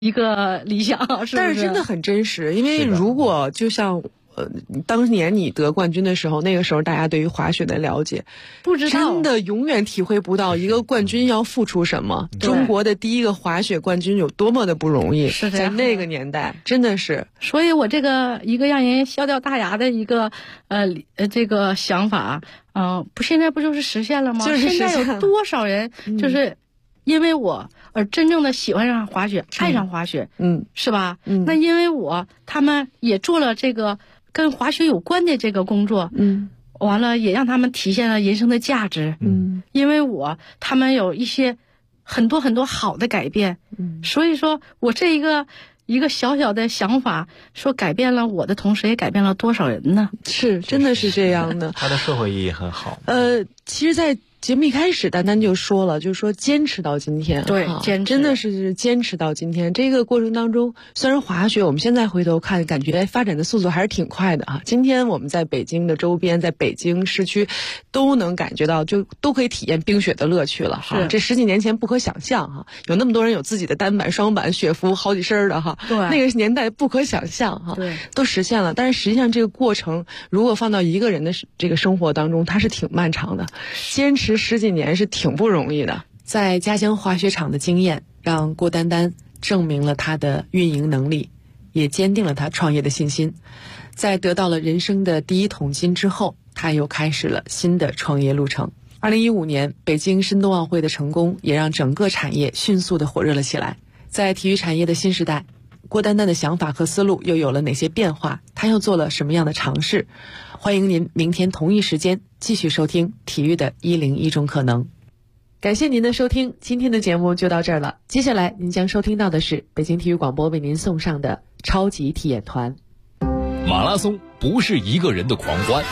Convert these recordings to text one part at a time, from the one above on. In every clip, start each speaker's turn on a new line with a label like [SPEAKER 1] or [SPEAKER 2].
[SPEAKER 1] 一个理想，是不是？
[SPEAKER 2] 但是真的很真实，因为如果就像当年你得冠军的时候，那个时候大家对于滑雪的了解
[SPEAKER 1] 不知道，
[SPEAKER 2] 真的永远体会不到一个冠军要付出什么。中国的第一个滑雪冠军有多么的不容易，
[SPEAKER 1] 是
[SPEAKER 2] 在那个年代真的是。
[SPEAKER 1] 所以我这个一个让人笑掉大牙的一个这个想法，不现在不就是实现了吗？
[SPEAKER 2] 就是实现了。
[SPEAKER 1] 现在有多少人就是因为我而真正的喜欢上滑雪，爱上滑雪，是吧？那因为他们也做了这个跟滑雪有关的这个工作，完了也让他们体现了人生的价值，因为他们有一些很多很多好的改变，所以说我这一个小小的想法，说改变了我的同时，也改变了多少人呢？
[SPEAKER 2] 是，真的是这样的。
[SPEAKER 3] 它的社会意义很好。
[SPEAKER 2] 其实，在节目一开始，丹丹就说了，就是说坚持到今天，
[SPEAKER 1] 对，坚持
[SPEAKER 2] 真的是坚持到今天。这个过程当中，虽然滑雪我们现在回头看，感觉发展的速度还是挺快的啊。今天我们在北京的周边，在北京市区，都能感觉到，就都可以体验冰雪的乐趣了哈。这10几年前不可想象哈，有那么多人有自己的单板、双板、雪服好几身的哈，
[SPEAKER 1] 对，
[SPEAKER 2] 那个年代不可想象哈，
[SPEAKER 1] 对，
[SPEAKER 2] 都实现了。但是实际上这个过程，如果放到一个人的这个生活当中，它是挺漫长的，坚持10几年是挺不容易的。在家乡滑雪场的经验，让郭丹丹证明了她的运营能力，也坚定了她创业的信心。在得到了人生的第一桶金之后，她又开始了新的创业路程。2015年，北京申冬奥会的成功，也让整个产业迅速的火热了起来。在体育产业的新时代，郭丹丹的想法和思路又有了哪些变化？她又做了什么样的尝试？欢迎您明天同一时间继续收听体育的101种可能。感谢您的收听，今天的节目就到这儿了。接下来您将收听到的是北京体育广播为您送上的超级体验团。
[SPEAKER 4] 马拉松不是一个人的狂欢，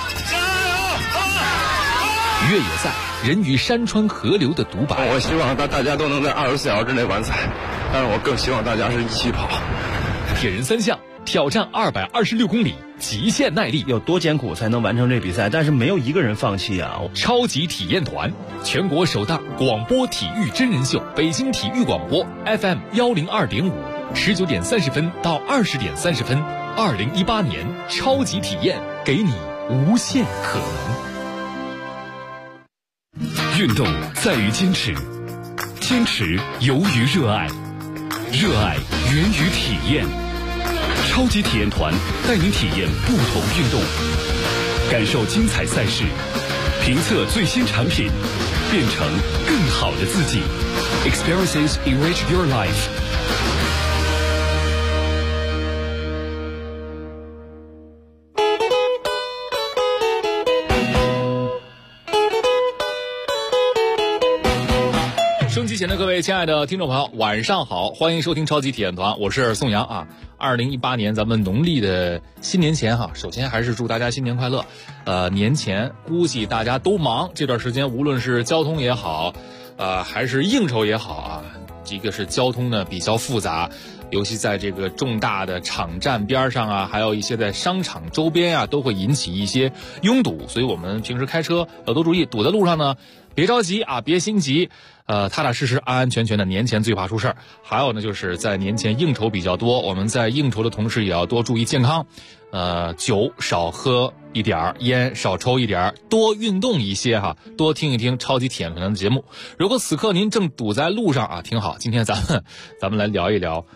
[SPEAKER 4] 越野赛人与山川河流的独白。
[SPEAKER 5] 我希望大家都能在24小时之内完赛，但是我更希望大家是一起跑。
[SPEAKER 4] 铁人3项挑战226公里，极限耐力，
[SPEAKER 3] 有多艰苦才能完成这比赛？但是没有一个人放弃啊！
[SPEAKER 4] 超级体验团，全国首档广播体育真人秀，北京体育广播 FM 102.5，19点30分到20点30分，2018年超级体验，给你无限可能。运动在于坚持，坚持由于热爱，热爱源于体验。超级体验团带您体验不同运动，感受精彩赛事，评测最新产品，变成更好的自己。Experiences enrich your life。收音机前的各位亲爱的听众朋友，晚上好，欢迎收听超级体验团，我是宋阳啊。2018年咱们农历的新年前哈，首先还是祝大家新年快乐。年前估计大家都忙，这段时间无论是交通也好，还是应酬也好啊，一个是交通呢比较复杂，尤其在这个重大的场站边上啊，还有一些在商场周边啊，都会引起一些拥堵，所以我们平时开车要多注意，堵在路上呢别着急啊，别心急，踏踏实实安安全全的，年前最怕出事儿。还有呢，就是在年前应酬比较多，我们在应酬的同时也要多注意健康，酒少喝一点，烟少抽一点，多运动一些哈，多听一听超级体验团的节目。如果此刻您正堵在路上啊，挺好，今天咱们来聊一聊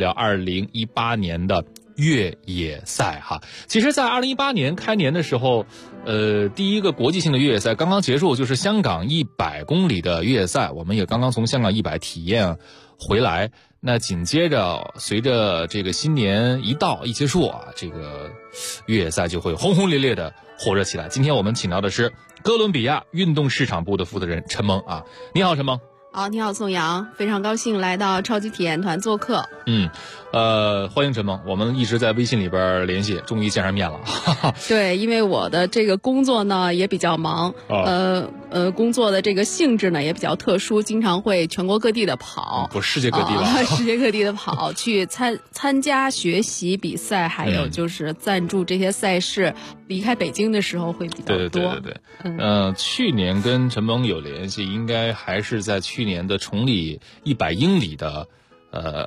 [SPEAKER 4] 2018年的越野赛哈。其实在2018年开年的时候，第一个国际性的越野赛刚刚结束，就是香港100公里的越野赛，我们也刚刚从香港100体验回来。那紧接着随着这个新年一到一结束啊，这个越野赛就会轰轰烈烈的火热起来。今天我们请到的是哥伦比亚运动市场部的负责人陈萌啊，你好陈萌。
[SPEAKER 6] 好，你好宋阳，非常高兴来到超级体验团做客。
[SPEAKER 4] 欢迎陈萌，我们一直在微信里边联系，终于见上面了。
[SPEAKER 6] 对，因为我的这个工作呢也比较忙，工作的这个性质呢也比较特殊，经常会全国各地的跑，
[SPEAKER 4] 不，世界各地吧，
[SPEAKER 6] 世界各地的跑，去参加学习比赛，还有就是赞助这些赛事。离开北京的时候会比较多。
[SPEAKER 4] 对。去年跟陈萌有联系，应该还是在去年的崇礼100英里的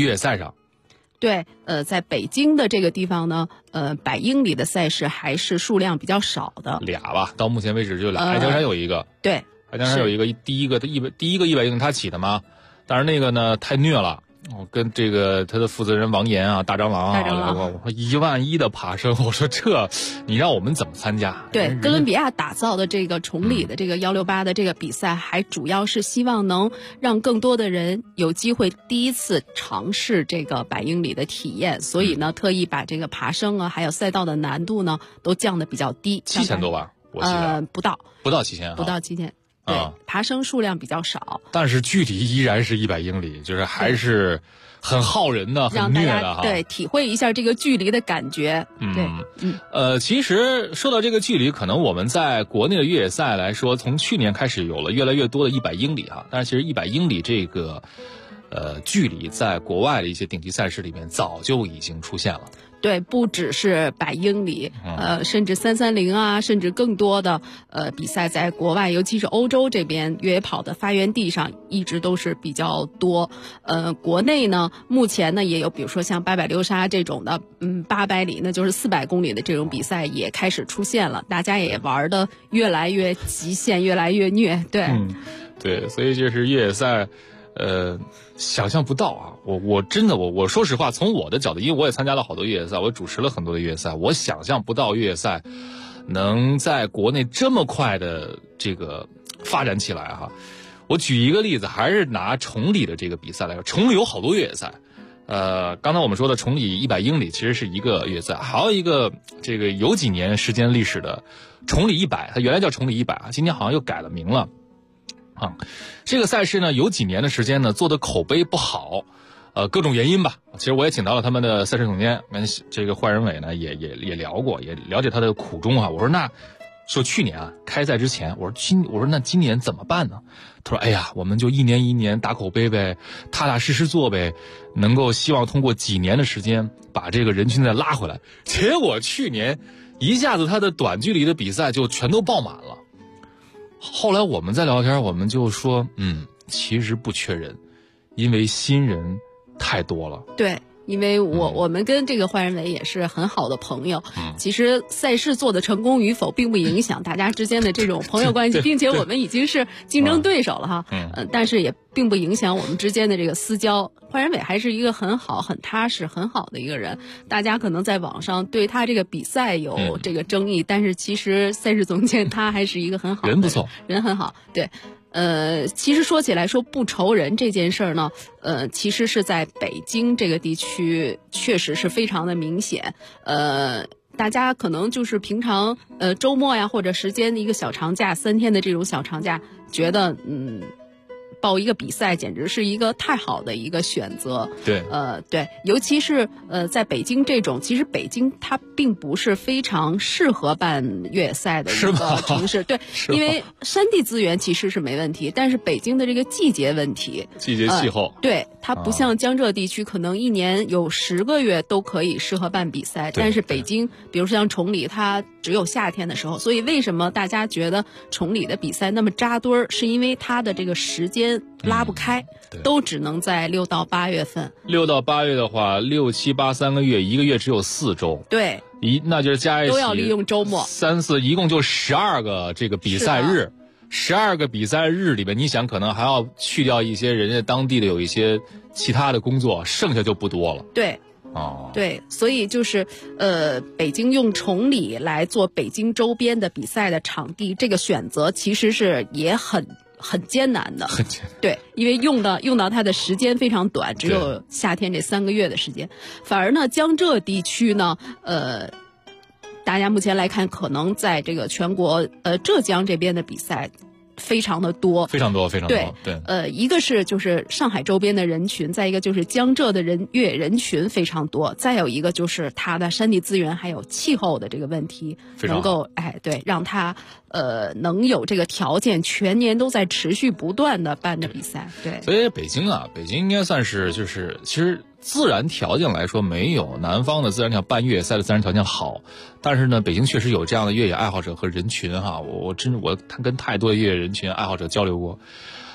[SPEAKER 4] 越野赛上。
[SPEAKER 6] 对，在北京的这个地方呢，100英里的赛事还是数量比较少的，
[SPEAKER 4] 俩吧，到目前为止就俩。爱江山有一个，
[SPEAKER 6] 对，
[SPEAKER 4] 爱江山有一个，第一个100英里他起的嘛，但是那个呢太虐了。我跟这个他的负责人王岩啊，大蟑螂啊，我说11000的爬升，我说这你让我们怎么参加？
[SPEAKER 6] 对，哥伦比亚打造的这个崇礼的这个168的这个比赛，还主要是希望能让更多的人有机会第一次尝试这个100英里的体验，所以呢，特意把这个爬升啊，还有赛道的难度呢，都降得比较低
[SPEAKER 4] ，7000多吧，我记得
[SPEAKER 6] 不到
[SPEAKER 4] 7000，
[SPEAKER 6] 不到7000。对，爬升数量比较少，
[SPEAKER 4] 但是距离依然是100英里，就是还是很耗人的，很虐的哈。
[SPEAKER 6] 对，体会一下这个距离的感觉。对，
[SPEAKER 4] 其实说到这个距离，可能我们在国内的越野赛来说，从去年开始有了越来越多的100英里哈，但是其实100英里这个距离，在国外的一些顶级赛事里面早就已经出现了。
[SPEAKER 6] 对，不只是100英里，甚至330啊，甚至更多的比赛，在国外，尤其是欧洲这边越野跑的发源地上，一直都是比较多。国内呢，目前呢也有，比如说像800流沙这种的，800里那就是400公里的这种比赛也开始出现了，大家也玩的越来越极限，越来越虐。对，
[SPEAKER 4] 对，所以就是越野赛。想象不到啊！我真的我说实话，从我的角度，因为我也参加了好多越野赛，我主持了很多的越野赛，我想象不到越野赛能在国内这么快的这个发展起来哈。我举一个例子，还是拿崇礼的这个比赛来说，崇礼有好多越野赛。刚才我们说的崇礼100英里其实是一个越野赛，还有一个这个有几年时间历史的崇礼100，它原来叫崇礼100啊，今天好像又改了名了。这个赛事呢，有几年的时间呢，做的口碑不好，各种原因吧。其实我也请到了他们的赛事总监，跟这个坏人伟呢也聊过，也了解他的苦衷啊。我说去年啊开赛之前，我说那今年怎么办呢？他说哎呀，我们就一年一年打口碑呗，踏踏实实做呗，能够希望通过几年的时间把这个人群再拉回来。结果去年一下子他的短距离的比赛就全都爆满了。后来我们在聊天，我们就说，其实不缺人，因为新人太多了。
[SPEAKER 6] 对，因为我们跟这个坏人伟也是很好的朋友。其实赛事做的成功与否，并不影响大家之间的这种朋友关系，并且我们已经是竞争对手了哈。但是也并不影响我们之间的这个私交。坏人伟还是一个很好、很踏实、很好的一个人。大家可能在网上对他这个比赛有这个争议，但是其实赛事总监他还是一个很好的
[SPEAKER 4] 人，不错，
[SPEAKER 6] 人很好。对，其实说起来说不愁人这件事儿呢，其实是在北京这个地区确实是非常的明显。大家可能就是平常周末呀或者时间的一个小长假，3天的这种小长假，觉得报一个比赛简直是一个太好的一个选择。
[SPEAKER 4] 对，
[SPEAKER 6] 对，尤其是在北京这种，其实北京它并不是非常适合办越野赛的一个城市。对，因为山地资源其实是没问题，但是北京的这个季节问题，
[SPEAKER 4] 季节气候，
[SPEAKER 6] 对，它不像江浙地区，可能一年有10个月都可以适合办比赛，但是北京，比如说像崇礼，它只有夏天的时候，所以为什么大家觉得崇礼的比赛那么扎堆儿，是因为它的这个时间拉不开，都只能在6到8月份。
[SPEAKER 4] 6到8月的话，6、7、8 3个月，一个月只有4周。
[SPEAKER 6] 对，
[SPEAKER 4] 那就是加一起
[SPEAKER 6] 都要利用周末
[SPEAKER 4] ，3、4，一共就12个这个比赛日。12个比赛日里边，你想可能还要去掉一些人家当地的有一些其他的工作，剩下就不多了。
[SPEAKER 6] 对。对，所以就是北京用崇礼来做北京周边的比赛的场地，这个选择其实是也很艰难的。对，因为用到它的时间非常短，只有夏天这3个月的时间。反而呢，江浙地区呢，大家目前来看，可能在这个全国浙江这边的比赛非常的多，
[SPEAKER 4] 非常多，非常多。
[SPEAKER 6] 对，一个是就是上海周边的人群，再一个就是江浙的越野人群非常多，再有一个就是它的山地资源还有气候的这个问题，能够让它能有这个条件全年都在持续不断的办的比赛。对，
[SPEAKER 4] 所以北京应该算是就是其实自然条件来说，没有南方的自然条办越野赛的自然条件好，但是呢，北京确实有这样的越野爱好者和人群哈。我跟太多的越野人群爱好者交流过，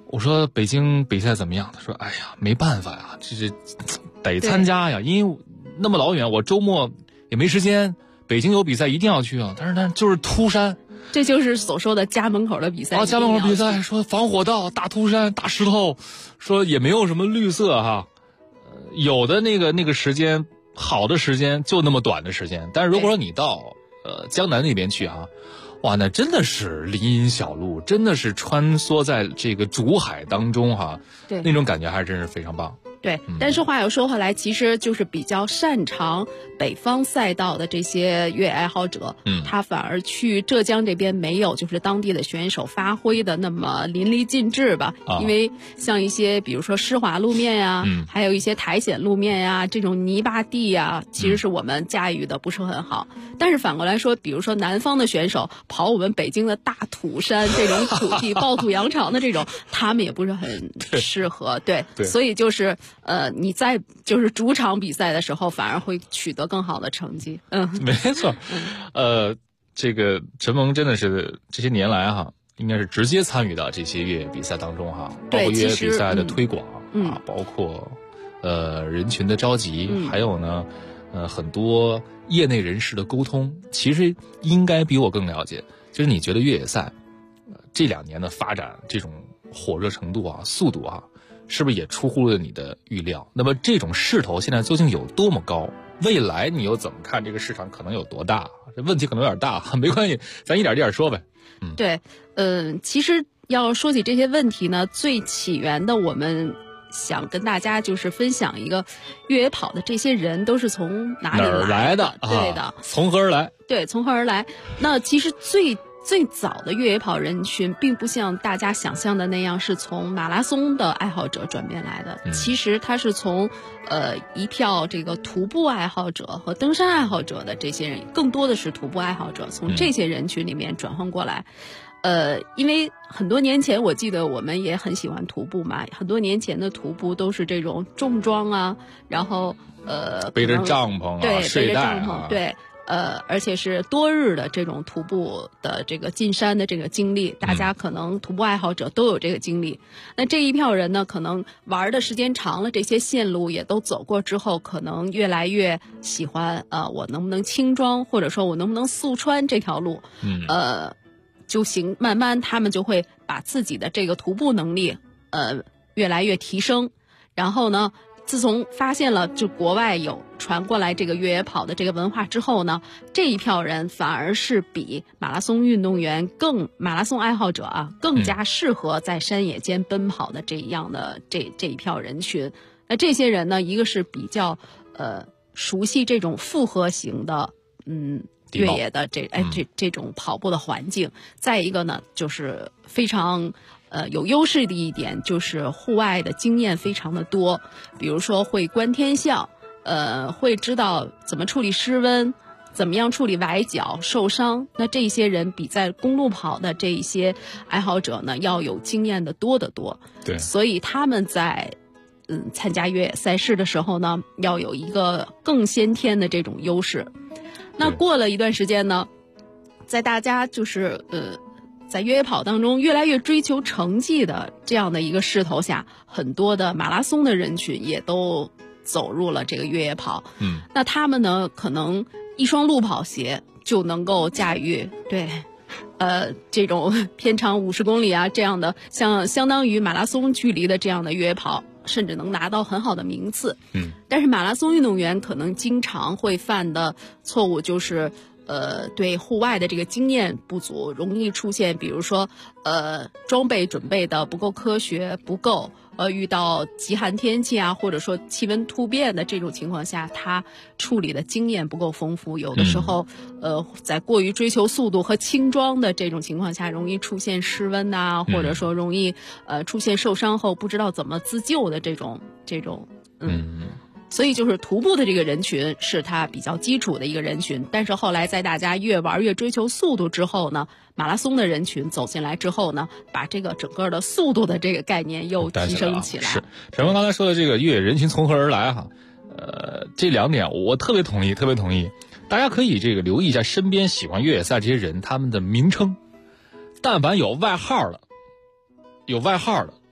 [SPEAKER 4] 我说北京比赛怎么样？他说：“哎呀，没办法呀，这是得参加呀，因为那么老远，我周末也没时间。北京有比赛一定要去啊，但是就是秃山，
[SPEAKER 6] 这就是所说的家门口的比赛。
[SPEAKER 4] 啊，家门口比赛说防火道、大秃山、大石头，说也没有什么绿色哈，有的那个时间好的时间就那么短的时间，但是如果说你到江南那边去啊。”哇，那真的是林荫小路，真的是穿梭在这个竹海当中哈，
[SPEAKER 6] 对，
[SPEAKER 4] 那种感觉还真是非常棒。
[SPEAKER 6] 对，但是话又说回来，其实就是比较擅长北方赛道的这些越野爱好者，他反而去浙江这边没有就是当地的选手发挥的那么淋漓尽致吧，因为像一些比如说湿滑路面呀，还有一些苔藓路面呀，这种泥巴地呀，其实是我们驾驭的不是很好。但是反过来说，比如说南方的选手跑我们北京的大土山这种土地暴土扬长的这种，他们也不是很适合，对，所以就是你在就是主场比赛的时候，反而会取得更好的成绩。
[SPEAKER 4] 没错。这个陈萌真的是这些年来哈，应该是直接参与到这些越野比赛当中哈，包括越野比赛的推广啊，包括人群的召集，还有呢很多业内人士的沟通，其实应该比我更了解。就是你觉得越野赛这2年的发展这种火热程度啊、速度啊，是不是也出乎了你的预料？那么这种势头现在究竟有多么高？未来你又怎么看这个市场可能有多大？这问题可能有点大，没关系，咱一点一点说呗。
[SPEAKER 6] 对，其实要说起这些问题呢，最起源的我们想跟大家就是分享一个越野跑的这些人都是从哪里来的？对的，
[SPEAKER 4] 从何而来？
[SPEAKER 6] 对，从何而来？那其实最早的越野跑人群，并不像大家想象的那样是从马拉松的爱好者转变来的。其实它是从一票这个徒步爱好者和登山爱好者的这些人，更多的是徒步爱好者，从这些人群里面转换过来。因为很多年前，我记得我们也很喜欢徒步嘛。很多年前的徒步都是这种重装啊，然后
[SPEAKER 4] 背着帐篷啊，
[SPEAKER 6] 对，
[SPEAKER 4] 睡袋啊，
[SPEAKER 6] 背着帐篷，对。而且是多日的这种徒步的这个进山的这个经历，大家可能徒步爱好者都有这个经历。那这一票人呢，可能玩的时间长了，这些线路也都走过之后，可能越来越喜欢我能不能轻装，或者说我能不能速穿这条路，就行。慢慢他们就会把自己的这个徒步能力越来越提升，然后呢。自从发现了就国外有传过来这个越野跑的这个文化之后呢，这一票人反而是比马拉松运动员马拉松爱好者啊更加适合在山野间奔跑的这样的这一票人群。那这些人呢，一个是比较熟悉这种复合型的越野的这种跑步的环境，再一个呢就是非常有优势的一点就是户外的经验非常的多，比如说会观天象，会知道怎么处理湿温，怎么样处理崴脚受伤。那这些人比在公路跑的这一些爱好者呢要有经验的多得多。
[SPEAKER 4] 对，
[SPEAKER 6] 所以他们在参加越野赛事的时候呢，要有一个更先天的这种优势。那过了一段时间呢，在大家就是在越野跑当中越来越追求成绩的这样的一个势头下，很多的马拉松的人群也都走入了这个越野跑。那他们呢，可能一双路跑鞋就能够驾驭这种偏长50公里啊这样的，相当于马拉松距离的这样的越野跑，甚至能拿到很好的名次。但是马拉松运动员可能经常会犯的错误就是对户外的这个经验不足，容易出现比如说装备准备的不够科学，不够遇到极寒天气啊，或者说气温突变的这种情况下，他处理的经验不够丰富，有的时候在过于追求速度和轻装的这种情况下，容易出现失温啊，或者说容易出现受伤后不知道怎么自救的这种所以就是徒步的这个人群是它比较基础的一个人群，但是后来在大家越玩越追求速度之后呢，马拉松的人群走进来之后呢，把这个整个的速度的这个概念又提升起来。
[SPEAKER 4] 是陈峰刚才说的这个越野人群从何而来哈，这2点我特别同意，特别同意。大家可以这个留意一下身边喜欢越野赛这些人他们的名称，但凡有外号的，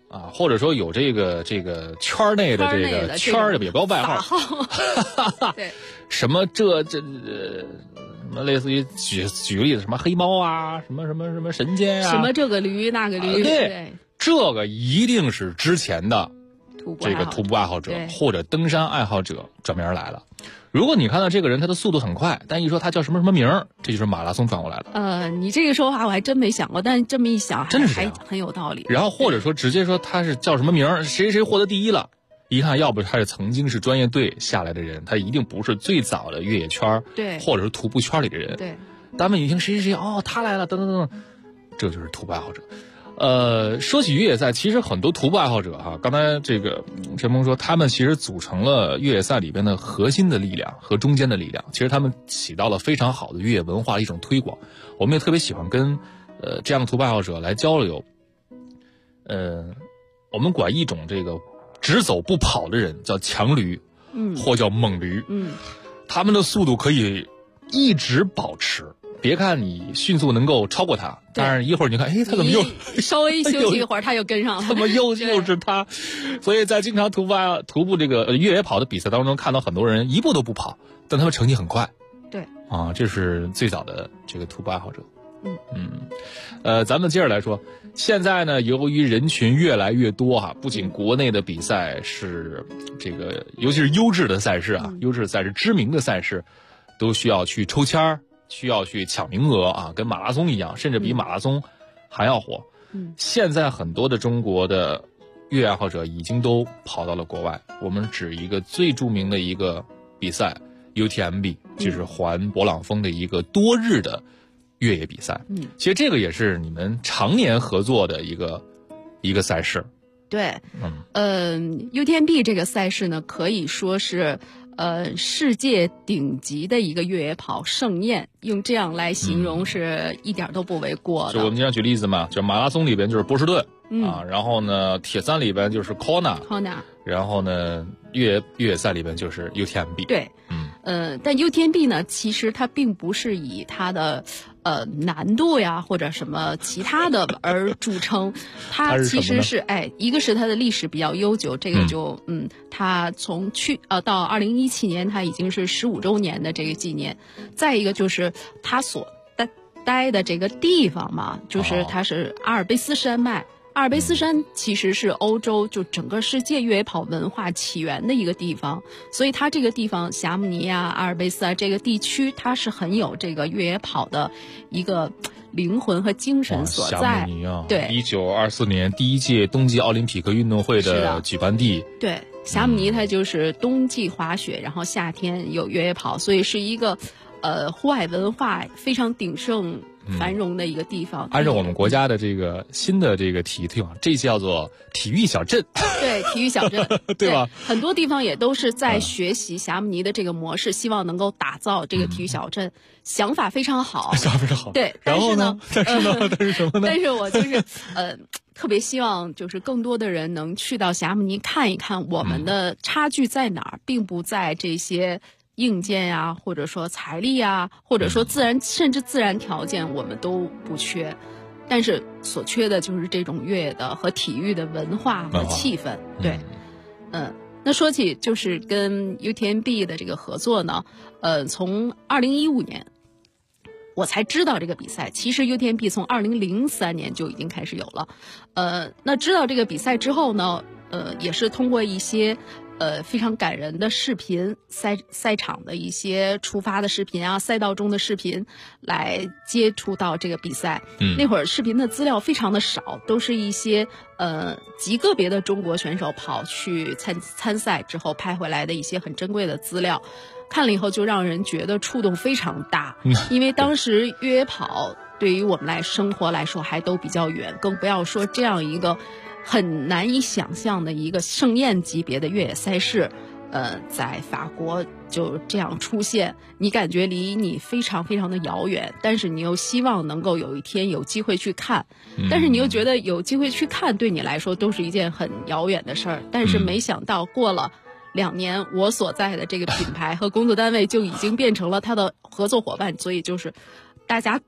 [SPEAKER 4] 啊，或者说有这个圈内的这个圈儿的也不要外号，
[SPEAKER 6] 对，
[SPEAKER 4] 什么什么类似于举个例子，什么黑猫啊，什么神仙啊，
[SPEAKER 6] 什么这个驴那个驴，
[SPEAKER 4] 对，这个一定是之前的这个徒步爱好者或者登山爱好者专门来了。如果你看到这个人他的速度很快，但一说他叫什么什么名儿，这就是马拉松转过来了。
[SPEAKER 6] 你这个说法我还真没想过，但这么一想
[SPEAKER 4] 真的是
[SPEAKER 6] 还很有道理。
[SPEAKER 4] 然后或者说直接说他是叫什么名儿，谁获得第一了，一看要不他是曾经是专业队下来的人，他一定不是最早的越野圈
[SPEAKER 6] 对，
[SPEAKER 4] 或者是徒步圈里的人。
[SPEAKER 6] 对，
[SPEAKER 4] 咱们一听谁哦他来了等等等等，这就是徒步爱好者。说起越野赛，其实很多徒步爱好者哈，刚才这个陈鹏说，他们其实组成了越野赛里边的核心的力量和中间的力量，其实他们起到了非常好的越野文化的一种推广。我们也特别喜欢跟这样的徒步爱好者来交流。我们管一种这个只走不跑的人叫强驴，或叫猛驴，他们的速度可以一直保持。别看你迅速能够超过他，但是一会儿你看，他怎么又
[SPEAKER 6] 稍微休息一会儿他又跟上了？
[SPEAKER 4] 怎么又是他？所以在经常徒步这个越野跑的比赛当中，看到很多人一步都不跑，但他们成绩很快。
[SPEAKER 6] 对
[SPEAKER 4] 啊，这是最早的这个徒步爱好者。咱们接着来说，现在呢，由于人群越来越多哈，不仅国内的比赛是这个，尤其是优质的赛事啊，优质的赛事、知名的赛事，都需要去抽签儿。需要去抢名额啊，跟马拉松一样，甚至比马拉松还要火。现在很多的中国的越野爱好者已经都跑到了国外。我们指一个最著名的一个比赛 UTMB， 就是环勃朗峰的一个多日的越野比赛。其实这个也是你们常年合作的一个赛事。
[SPEAKER 6] 对，UTMB 这个赛事呢，可以说是世界顶级的一个越野跑盛宴，用这样来形容是一点都不为过的。
[SPEAKER 4] 就我们经常举例子嘛，就马拉松里边就是波士顿，然后呢铁三里边就是 Kona， 然后呢越野赛里边就是 UTMB。
[SPEAKER 6] 对，但 UTMB 呢，其实它并不是以它的难度呀或者什么其他的而著称，它其实是一个是它的历史比较悠久，这个就它从到2017年它已经是15周年的这个纪念，再一个就是它所待的这个地方嘛，就是它是阿尔卑斯山脉。阿尔卑斯山其实是欧洲就整个世界越野跑文化起源的一个地方，所以它这个地方霞慕尼啊、阿尔卑斯啊这个地区，它是很有这个越野跑的一个灵魂和精神所在。
[SPEAKER 4] 霞慕尼啊，
[SPEAKER 6] 对
[SPEAKER 4] ，1924年第一届冬季奥林匹克运动会的举办地。
[SPEAKER 6] 对，霞慕尼它就是冬季滑雪，然后夏天有越野跑，所以是一个户外文化非常鼎盛繁荣的一个地方。
[SPEAKER 4] 按照我们国家的这个新的这个体育推广，这叫做体育小镇。
[SPEAKER 6] 对，体育小镇，
[SPEAKER 4] 对吧？
[SPEAKER 6] 很多地方也都是在学习霞慕尼的这个模式，希望能够打造这个体育小镇，想法非常好，
[SPEAKER 4] 想法非常好。
[SPEAKER 6] 对，
[SPEAKER 4] 然后呢？但是什么呢？
[SPEAKER 6] 但是我就是特别希望就是更多的人能去到霞慕尼看一看，我们的差距在哪儿，并不在这些硬件呀，或者说财力呀，或者说甚至自然条件我们都不缺，但是所缺的就是这种越野的和体育的文化和气氛。对，那说起就是跟 UTMB 的这个合作呢，从2015年我才知道这个比赛，其实 UTMB 从2003年就已经开始有了。那知道这个比赛之后呢，也是通过一些非常感人的视频，赛场的一些出发的视频啊，赛道中的视频，来接触到这个比赛。那会儿视频的资料非常的少，都是一些极个别的中国选手跑去参赛之后拍回来的一些很珍贵的资料。看了以后就让人觉得触动非常大，因为当时越野跑对于我们生活来说还都比较远，更不要说这样一个很难以想象的一个盛宴级别的越野赛事，在法国就这样出现，你感觉离你非常非常的遥远，但是你又希望能够有一天有机会去看，但是你又觉得有机会去看对你来说都是一件很遥远的事儿，但是没想到过了2年，我所在的这个品牌和工作单位就已经变成了他的合作伙伴，所以就是大家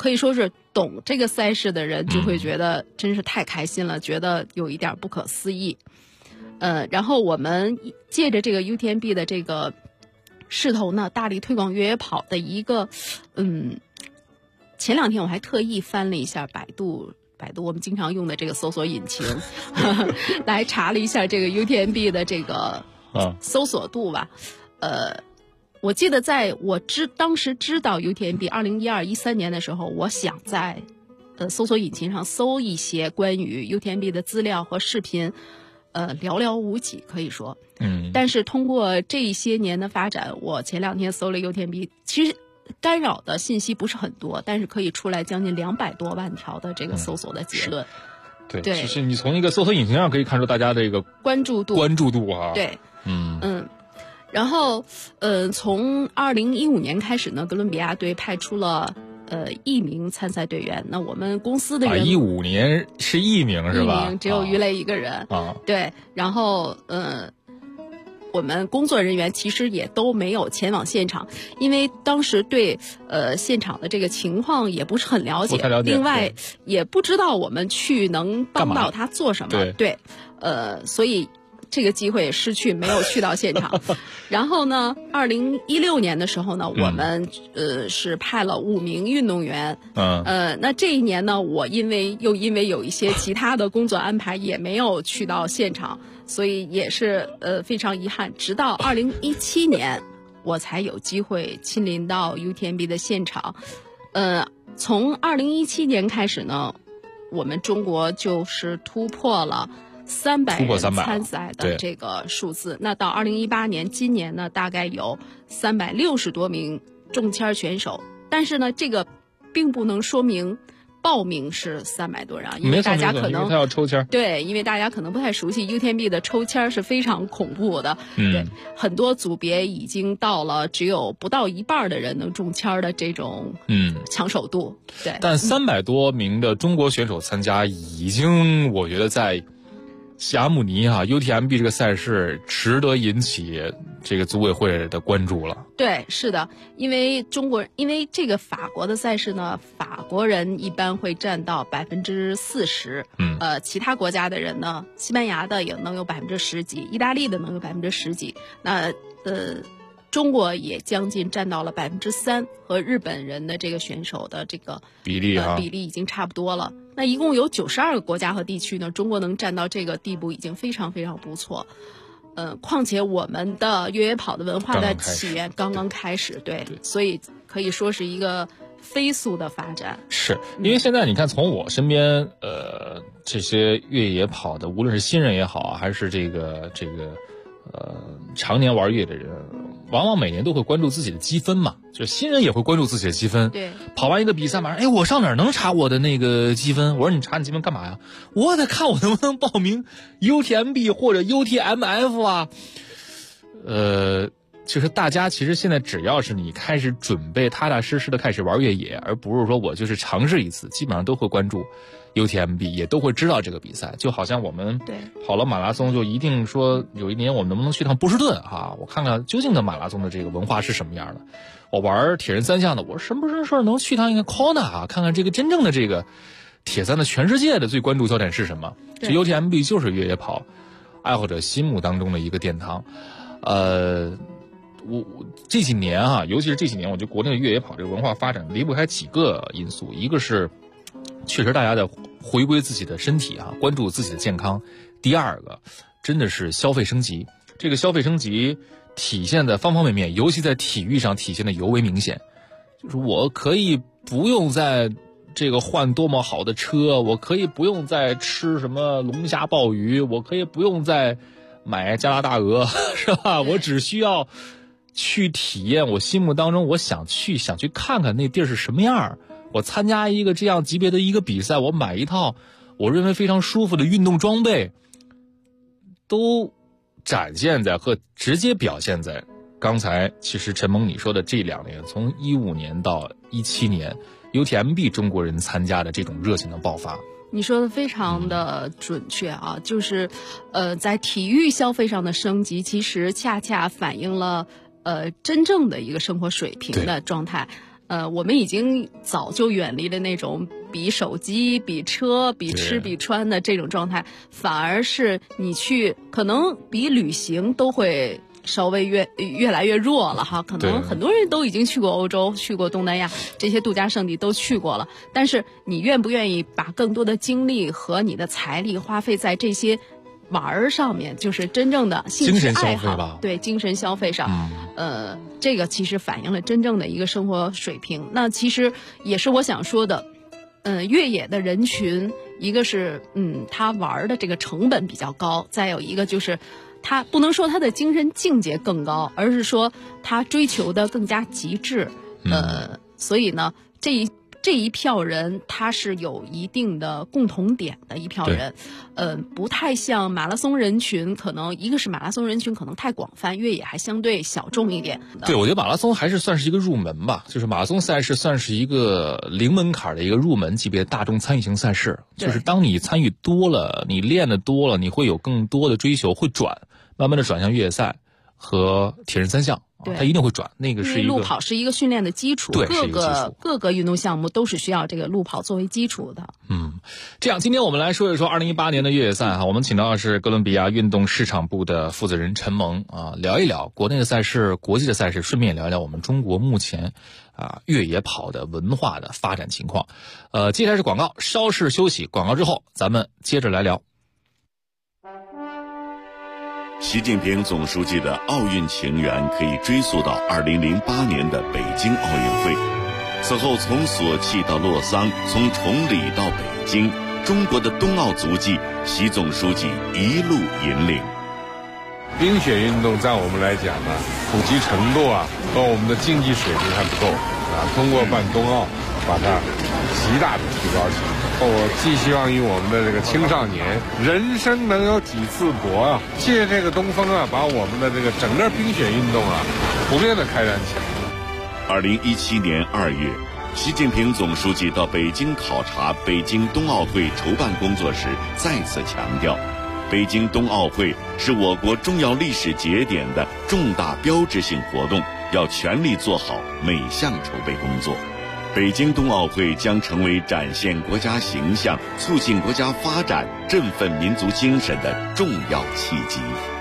[SPEAKER 6] 可以说是懂这个赛事的人就会觉得真是太开心了，觉得有一点不可思议。然后我们借着这个 UTMB 的这个势头呢，大力推广越野跑的一个，前2天我还特意翻了一下百度我们经常用的这个搜索引擎，来查了一下这个 UTMB 的这个搜索度吧。我记得在我当时知道 UTMB 2012-13年的时候，我想在搜索引擎上搜一些关于 UTMB 的资料和视频，寥寥无几可以说。但是通过这些年的发展，我前2天搜了 UTMB， 其实干扰的信息不是很多，但是可以出来将近200多万条的这个搜索的结论。
[SPEAKER 4] 对，其实你从一个搜索引擎上可以看出大家的一个关注度啊。
[SPEAKER 6] 对，然后从2015年开始呢，哥伦比亚队派出了1名参赛队员。那我们公司的人
[SPEAKER 4] 15年是1名是吧？
[SPEAKER 6] 1名，只有于雷一个人
[SPEAKER 4] 啊。
[SPEAKER 6] 对，然后我们工作人员其实也都没有前往现场，因为当时对现场的这个情况也不是很了解，另外也不知道我们去能帮到他做什么。对，所以这个机会失去，没有去到现场。然后呢，2016年的时候呢，我们是派了5名运动员。那这一年呢，我因为有一些其他的工作安排，也没有去到现场，所以也是非常遗憾。直到2017年，我才有机会亲临到 UTMB 的现场。从2017年开始呢，我们中国就是突破了300人参赛的这个数字。那到2018年，今年呢，大概有360多名中签选手。但是呢，这个并不能说明报名是300多人，因为大家可能
[SPEAKER 4] 他要抽签。
[SPEAKER 6] 对，因为大家可能不太熟悉 UTMB 的抽签是非常恐怖的。对，很多组别已经到了只有不到一半的人能中签的这种抢手度。对，
[SPEAKER 4] 但300多名的中国选手参加，已经我觉得在霞慕尼UTMB 这个赛事值得引起这个组委会的关注了。
[SPEAKER 6] 对，是的，因为这个法国的赛事呢，法国人一般会占到40%，其他国家的人呢，西班牙的也能有10%几，意大利的能有10%几，那中国也将近占到了3%，和日本人的这个选手的这个比例已经差不多了。那一共有92个国家和地区呢，中国能占到这个地步已经非常非常不错。况且我们的越野跑的文化的起源刚刚开始，对，所以可以说是一个飞速的发展。
[SPEAKER 4] 是因为现在你看，从我身边这些越野跑的，无论是新人也好，还是这个常年玩越野的人，往往每年都会关注自己的积分嘛，就是新人也会关注自己的积分。
[SPEAKER 6] 对，
[SPEAKER 4] 跑完一个比赛马上，我上哪儿能查我的那个积分？我说你查你积分干嘛呀？我得看我能不能报名 UTMB 或者 UTMF 啊。就是大家其实现在只要是你开始准备踏踏实实的开始玩越野，而不是说我就是尝试一次，基本上都会关注 UTMB， 也都会知道这个比赛。就好像我们跑了马拉松，就一定说有一年我们能不能去趟波士顿我看看究竟的马拉松的这个文化是什么样的。我玩铁人三项的，我说什么时候能去趟一个 Kona 看看这个真正的这个铁三的全世界的最关注焦点是什么。这 UTMB 就是越野跑爱好者心目当中的一个殿堂。我这几年尤其是这几年，我觉得国内的越野跑这个文化发展离不开几个因素，一个是确实大家在回归自己的身体关注自己的健康。第二个真的是消费升级，这个消费升级体现在方方面面，尤其在体育上体现的尤为明显。就是我可以不用在这个换多么好的车，我可以不用再吃什么龙虾鲍鱼，我可以不用再买加拿大鹅，是吧？我只需要去体验我心目当中我想去看看那地儿是什么样。我参加一个这样级别的一个比赛，我买一套我认为非常舒服的运动装备，都展现在和直接表现在刚才其实陈萌你说的这2年，从15年到17年 UTMB 中国人参加的这种热情的爆发。
[SPEAKER 6] 你说的非常的准确就是在体育消费上的升级，其实恰恰反映了真正的一个生活水平的状态。 我们已经早就远离了那种比手机、比车、比吃、比穿的这种状态，反而是你去可能比旅行都会稍微越来越弱了哈。可能很多人都已经去过欧洲、去过东南亚这些度假胜地都去过了，但是你愿不愿意把更多的精力和你的财力花费在这些玩上面，就是真正的兴趣爱好，对，精神消费上，这个其实反映了真正的一个生活水平。那其实也是我想说的，越野的人群，一个是他玩的这个成本比较高，再有一个就是他不能说他的精神境界更高，而是说他追求的更加极致，所以呢，这一票人，他是有一定的共同点的一票人，不太像马拉松人群，可能一个是马拉松人群可能太广泛，越野还相对小众一点。
[SPEAKER 4] 对，我觉得马拉松还是算是一个入门吧，就是马拉松赛事算是一个零门槛的一个入门级别大众参与型赛事，就是当你参与多了，你练的多了，你会有更多的追求，会慢慢的转向越野赛和铁人三项。它一定会转，那个是一个
[SPEAKER 6] 路跑是一个训练的基础，
[SPEAKER 4] 对，
[SPEAKER 6] 各个运动项目都是需要这个路跑作为基础的。
[SPEAKER 4] 这样，今天我们来说一说2018年的越野赛哈，我们请到的是哥伦比亚运动市场部的负责人陈萌啊，聊一聊国内的赛事、国际的赛事，顺便聊一聊我们中国目前越野跑的文化的发展情况。接下来是广告，稍事休息，广告之后咱们接着来聊。
[SPEAKER 7] 习近平总书记的奥运情缘可以追溯到2008年的北京奥运会。此后从索契到洛桑，从崇礼到北京，中国的冬奥足迹，习总书记一路引领。
[SPEAKER 8] 冰雪运动在我们来讲呢，普及程度和我们的竞技水平还不够通过办冬奥，把它极大的提高起来。我寄希望于我们的这个青少年，人生能有几次搏借这个东风把我们的这个整个冰雪运动普遍的开展起来。
[SPEAKER 7] 2017年2月，习近平总书记到北京考察北京冬奥会筹办工作时，再次强调，北京冬奥会是我国重要历史节点的重大标志性活动，要全力做好每项筹备工作。北京冬奥会将成为展现国家形象、促进国家发展、振奋民族精神的重要契机。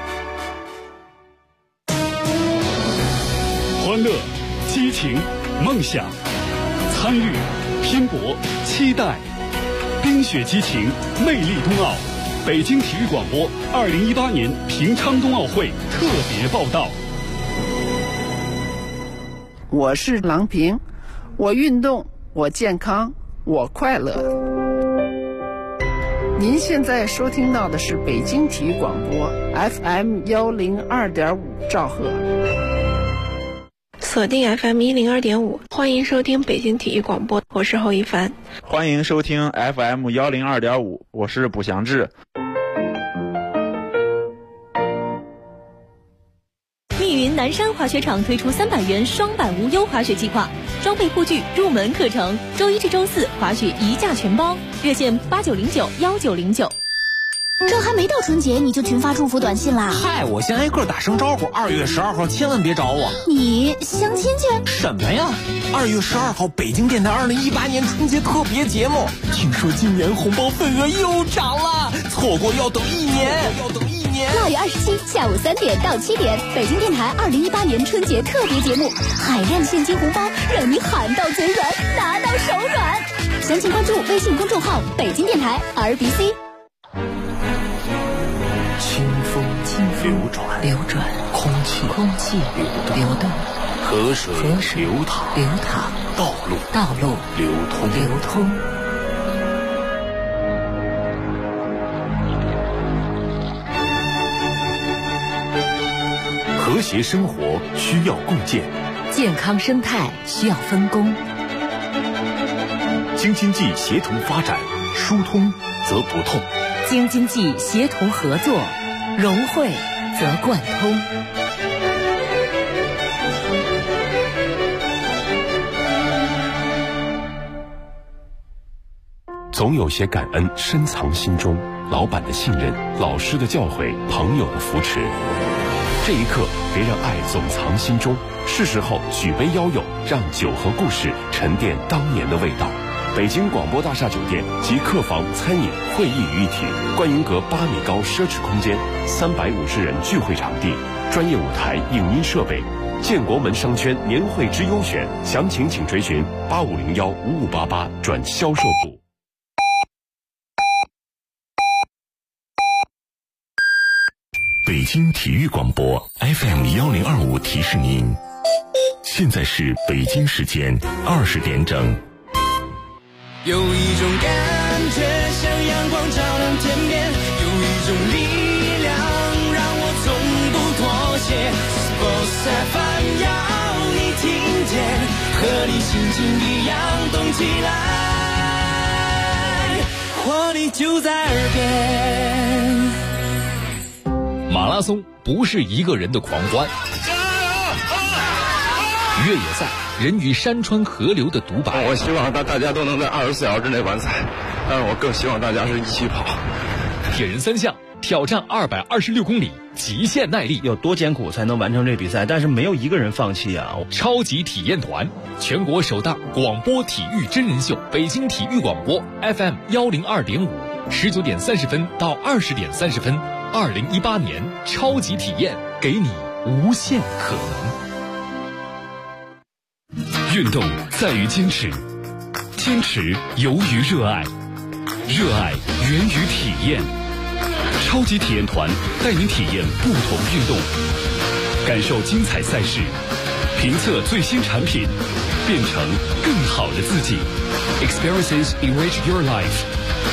[SPEAKER 9] 欢乐、激情、梦想、参与、拼搏、期待，冰雪激情，魅力冬奥。北京体育广播2018年平昌冬奥会特别报道。
[SPEAKER 10] 我是郎平，我运动，我健康，我快乐。您现在收听到的是北京体育广播 FM 102.5兆赫，
[SPEAKER 11] 锁定 FM 102.5，欢迎收听北京体育广播，我是侯一凡。
[SPEAKER 12] 欢迎收听 FM 102.5，我是卜祥志。
[SPEAKER 13] 密云南山滑雪场推出300元双板无忧滑雪计划，装备护具、入门课程，周1至周4滑雪一价全包，热线89091909。
[SPEAKER 14] 这还没到春节你就群发祝福短信啦？
[SPEAKER 15] 嗨，我先挨个打声招呼，2月12号千万别找我。
[SPEAKER 14] 你相亲去？
[SPEAKER 15] 什么呀？2月12号北京电台2018年春节特别节目，听说今年红包份额又涨了，错过要等1年。
[SPEAKER 14] 2月27下午3点到7点，北京电台2018年春节特别节目，海量现金红包，让你喊到嘴软，拿到手软。详情关注微信公众号北京电台 RBC。
[SPEAKER 15] 清风流转，空气流动，河水流淌，道路流通。
[SPEAKER 16] 和谐生活需要共建，
[SPEAKER 17] 健康生态需要分工。
[SPEAKER 16] 京津冀协同发展，疏通则不痛；
[SPEAKER 17] 京津冀协同合作，融汇则贯通。
[SPEAKER 16] 总有些感恩深藏心中，老板的信任，老师的教诲，朋友的扶持。这一刻， 别让爱总藏心中。是时候举杯邀友，让酒和故事沉淀当年的味道。北京广播大厦酒店集客房、餐饮、会议于一体，观云阁8米高奢侈空间，350人聚会场地，专业舞台、影音设备。建国门商圈年会之优选，详情请垂询85015588转销售部。北京体育广播 FM1025提示您，现在是北京时间20点整。
[SPEAKER 18] 有一种感觉像阳光照亮天边，有一种力量让我从不妥协。Sports FM 要你听见，和你心情一样动起来，活力就在耳边。
[SPEAKER 4] 马拉松不是一个人的狂欢，越野赛人与山川河流的独白。
[SPEAKER 5] 我希望大家都能在24小时之内完赛，但是我更希望大家是一起跑。
[SPEAKER 4] 铁人3项挑战226公里，极限耐力，
[SPEAKER 3] 有多艰苦才能完成这比赛？但是没有一个人放弃啊！
[SPEAKER 4] 超级体验团，全国首档广播体育真人秀，北京体育广播 FM102.5，19点30分到20点30分，2018年超级体验，给你无限可能。
[SPEAKER 9] 运动在于坚持，坚持由于热爱，热爱源于体验。超级体验团带您体验不同运动，感受精彩赛事，评测最新产品，变成更好的自己。Experiences enrich your life。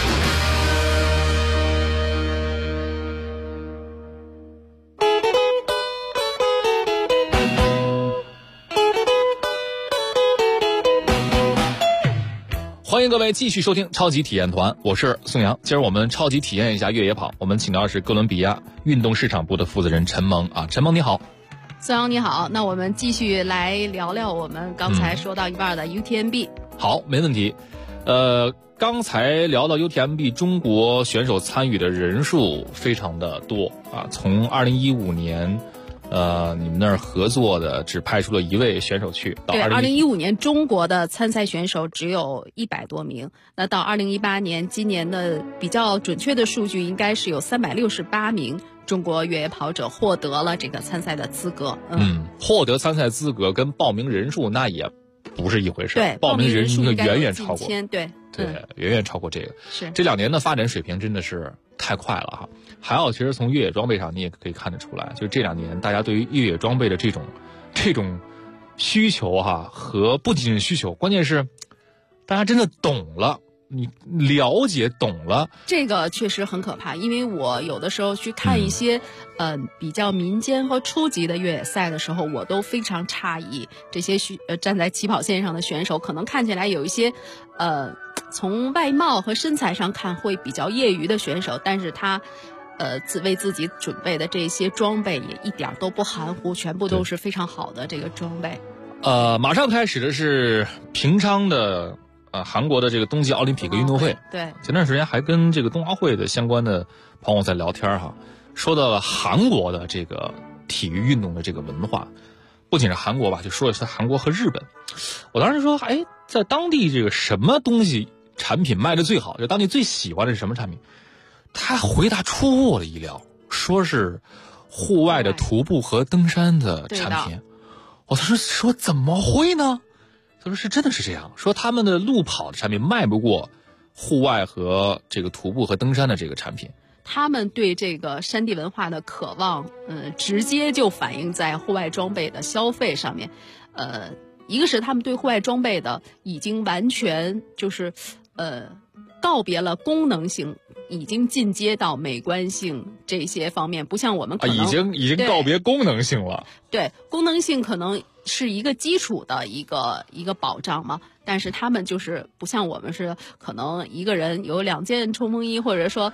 [SPEAKER 4] 欢迎各位继续收听超级体验团，我是宋阳。今儿我们超级体验一下越野跑，我们请到的是哥伦比亚运动市场部的负责人陈萌啊，陈萌你好。
[SPEAKER 6] 宋阳你好，那我们继续来聊聊我们刚才说到一半的 UTMB。
[SPEAKER 4] 好，没问题。刚才聊到 UTMB， 中国选手参与的人数非常的多啊，从2015年。你们那儿合作的只派出了1位选手去。
[SPEAKER 6] 对，2015年中国的参赛选手只有100多名，那到2018年，今年的比较准确的数据应该是有368名中国越野跑者获得了这个参赛的资格。
[SPEAKER 4] 获得参赛资格跟报名人数那也不是一回事。
[SPEAKER 6] 对，
[SPEAKER 4] 报名人数远远超过。
[SPEAKER 6] 对，
[SPEAKER 4] 远远超过这个。
[SPEAKER 6] 是这
[SPEAKER 4] 2年的发展水平真的是太快了哈。还有，其实从越野装备上你也可以看得出来，就是这2年大家对于越野装备的这种需求哈，和不仅是需求，关键是大家真的懂了，你了解懂了。
[SPEAKER 6] 这个确实很可怕，因为我有的时候去看一些比较民间和初级的越野赛的时候，我都非常诧异，这些站在起跑线上的选手可能看起来有一些从外貌和身材上看会比较业余的选手，但是他为自己准备的这些装备也一点都不含糊，全部都是非常好的这个装备。
[SPEAKER 4] 马上开始的是平昌的韩国的这个冬季奥林匹克运动会。
[SPEAKER 6] 对，
[SPEAKER 4] 前段时间还跟这个冬奥会的相关的朋友在聊天哈，说到了韩国的这个体育运动的这个文化，不仅是韩国吧，就说的是韩国和日本。我当时说，在当地这个什么东西产品卖的最好，就当地最喜欢的是什么产品？他回答出乎我的意料，说是户外的徒步和登山的产品。我当时说怎么会呢？他说是真的是这样，说他们的路跑的产品卖不过户外和这个徒步和登山的这个产品。
[SPEAKER 6] 他们对这个山地文化的渴望，直接就反映在户外装备的消费上面。一个是他们对户外装备的已经完全就是告别了功能性，已经进阶到美观性这些方面，不像我们可能
[SPEAKER 4] 已经告别功能性了。
[SPEAKER 6] 对，功能性可能是一个基础的一个保障嘛，但是他们就是不像我们是可能一个人有2件冲锋衣，或者说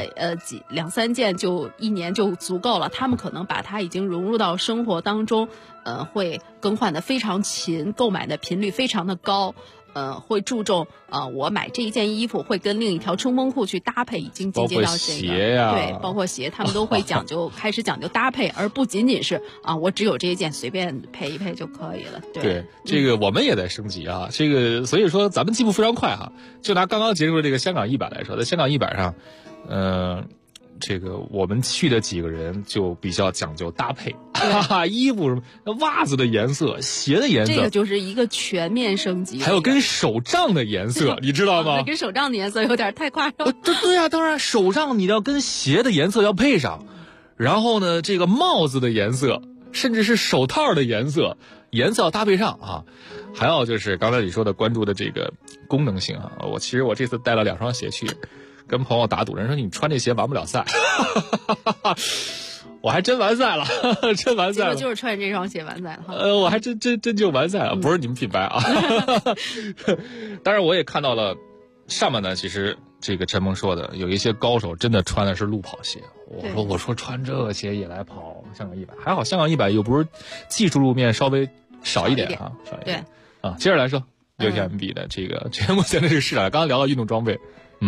[SPEAKER 6] 2-3件就1年就足够了，他们可能把它已经融入到生活当中，会更换的非常勤，购买的频率非常的高。 会注重我买这一件衣服会跟另一条冲锋裤去搭配，已经进阶到这个
[SPEAKER 4] 鞋呀，
[SPEAKER 6] 对，包括鞋，他们都会讲究开始讲究搭配，而不仅仅是我只有这一件随便配一配就可以了。
[SPEAKER 4] 对，这个我们也在升级啊，这个所以说咱们进步非常快哈。就拿刚刚结束的这个香港100来说，在香港100上，这个我们去的几个人就比较讲究搭配，衣服什么、袜子的颜色、鞋的颜色，
[SPEAKER 6] 这个就是一个全面升级。
[SPEAKER 4] 还有跟手杖的颜色，你知道吗？
[SPEAKER 6] 跟手杖的颜色有点太夸张。
[SPEAKER 4] 对呀，当然手杖你要跟鞋的颜色要配上，然后呢，这个帽子的颜色，甚至是手套的颜色要搭配上啊。还有就是刚才你说的关注的这个功能性啊，其实我这次带了2双鞋去。跟朋友打赌，人说你穿这鞋完不了赛，我还真完赛了，真完赛了。
[SPEAKER 6] 就是穿这双鞋完赛了。
[SPEAKER 4] 我还真就完赛了，不是你们品牌啊。当然我也看到了，上面呢，其实这个陈萌说的，有一些高手真的穿的是路跑鞋。我说穿这个鞋也来跑香港100，还好香港100又不是技术路面稍微少一点啊，少一点。对啊，接着来说 UTMB 的这个目前的这个市场，刚刚聊到运动装备。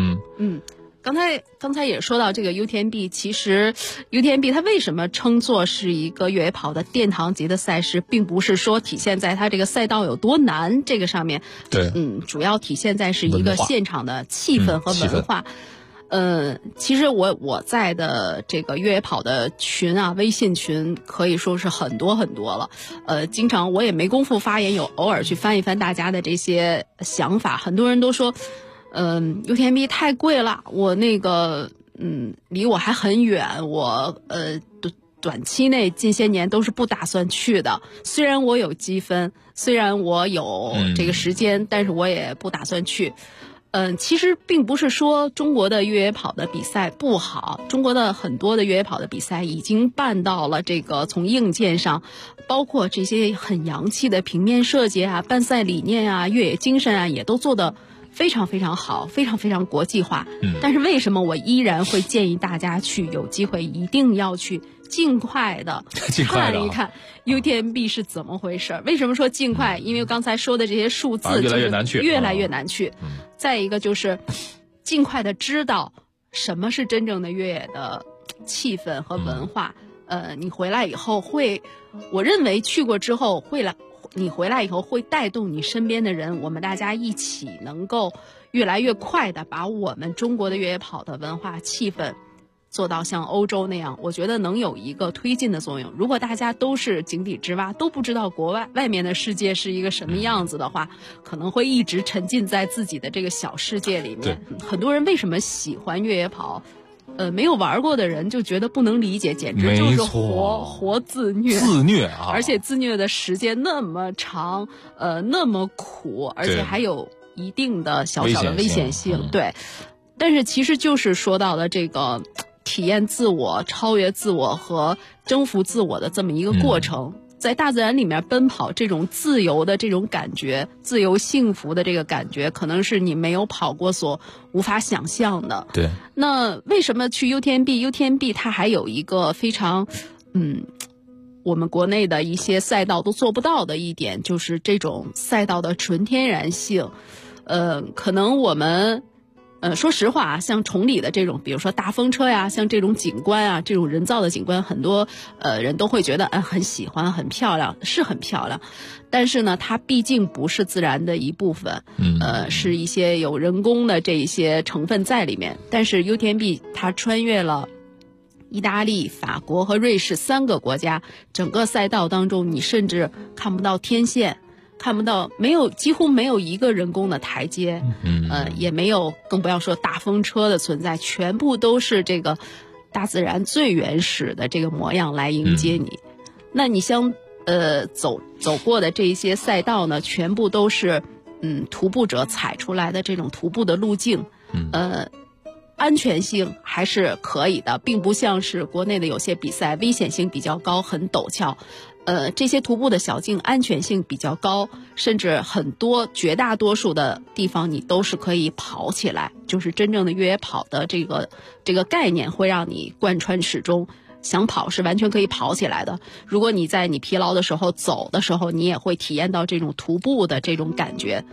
[SPEAKER 6] 刚才也说到这个 UTMB， 其实 UTMB 它为什么称作是一个越野跑的殿堂级的赛事，并不是说体现在它这个赛道有多难这个上面，
[SPEAKER 4] 对，
[SPEAKER 6] 主要体现在是一个现场的气氛和文化。其实我在的这个越野跑的群啊，微信群可以说是很多很多了。经常我也没工夫发言，有偶尔去翻一翻大家的这些想法，很多人都说。UTMB 太贵了，我那个离我还很远，我短期内近些年都是不打算去的。虽然我有积分，虽然我有这个时间，但是我也不打算去。其实并不是说中国的越野跑的比赛不好，中国的很多的越野跑的比赛已经办到了这个从硬件上，包括这些很洋气的平面设计啊、办赛理念啊、越野精神啊，也都做得非常非常好，非常非常国际化。但是为什么我依然会建议大家去，有机会一定要去尽快的看一看 UTMB 是怎么回事？为什么说尽快？因为刚才说的这些数字
[SPEAKER 4] 越来越难去，
[SPEAKER 6] 越来越难去。再一个就是尽快的知道什么是真正的越野的气氛和文化。你回来以后我认为去过之后你回来以后会带动你身边的人，我们大家一起能够越来越快的把我们中国的越野跑的文化气氛做到像欧洲那样，我觉得能有一个推进的作用。如果大家都是井底之蛙，都不知道外面的世界是一个什么样子的话，可能会一直沉浸在自己的这个小世界里面。很多人为什么喜欢越野跑？没有玩过的人就觉得不能理解，简直就是活自虐
[SPEAKER 4] 啊！
[SPEAKER 6] 而且自虐的时间那么长，那么苦，而且还有一定的小小的危险性。对，但是其实就是说到了这个体验自我、超越自我和征服自我的这么一个过程。在大自然里面奔跑，这种自由的这种感觉，自由幸福的这个感觉，可能是你没有跑过所无法想象的。
[SPEAKER 4] 对。
[SPEAKER 6] 那为什么去 UTMB 它还有一个非常我们国内的一些赛道都做不到的一点，就是这种赛道的纯天然性。可能我们说实话啊，像崇礼的这种，比如说大风车呀，像这种景观啊，这种人造的景观，很多人都会觉得很喜欢，很漂亮，是很漂亮。但是呢，它毕竟不是自然的一部分，是一些有人工的这一些成分在里面。但是 UTMB 它穿越了意大利、法国和瑞士3个国家，整个赛道当中，你甚至看不到天线。看不到，几乎没有一个人工的台阶，也没有，更不要说大风车的存在，全部都是这个大自然最原始的这个模样来迎接你。那你像走过的这一些赛道呢，全部都是徒步者踩出来的这种徒步的路径，安全性还是可以的，并不像是国内的有些比赛危险性比较高，很陡峭。这些徒步的小径安全性比较高，甚至绝大多数的地方你都是可以跑起来，就是真正的越野跑的这个概念会让你贯穿始终，想跑是完全可以跑起来的。如果你在你疲劳的时候走的时候，你也会体验到这种徒步的这种感觉。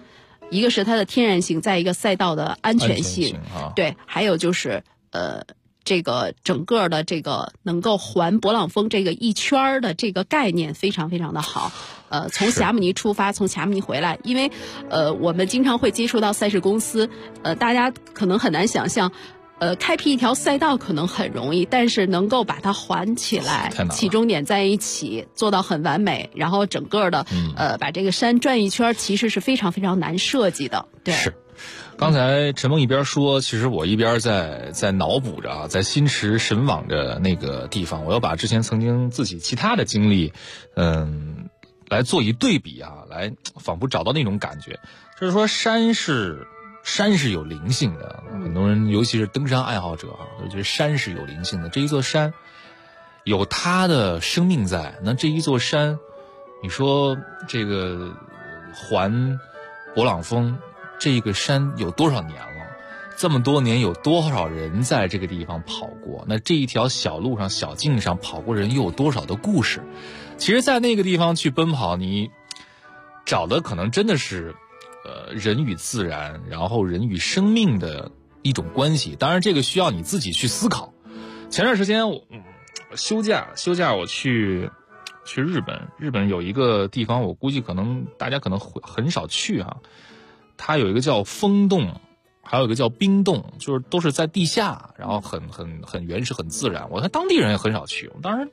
[SPEAKER 6] 一个是它的天然性，再一个赛道的安全性对，还有就是这个整个的这个能够环勃朗峰这个一圈的这个概念非常非常的好。从霞慕尼出发，从霞慕尼回来，因为我们经常会接触到赛事公司，大家可能很难想象。开辟一条赛道可能很容易，但是能够把它环起来，起终点在一起，做到很完美，然后整个的把这个山转一圈，其实是非常非常难设计的。对，
[SPEAKER 4] 是。刚才陈梦一边说，其实我一边在脑补着啊，在心驰神往着那个地方，我要把之前曾经自己其他的经历，来做一对比啊，来仿佛找到那种感觉，就是说山是有灵性的，很多人尤其是登山爱好者啊，都觉得山是有灵性的。这一座山有它的生命在，那这一座山，你说这个环勃朗峰这个山有多少年了？这么多年有多少人在这个地方跑过？那这一条小路上、小径上跑过人又有多少的故事？其实，在那个地方去奔跑，你找的可能真的是。人与自然，然后人与生命的一种关系，当然这个需要你自己去思考。前段时间我休假我去日本有一个地方，我估计可能大家可能会很少去啊。它有一个叫风洞，还有一个叫冰洞，就是都是在地下，然后很原始、很自然。我看当地人也很少去，我当时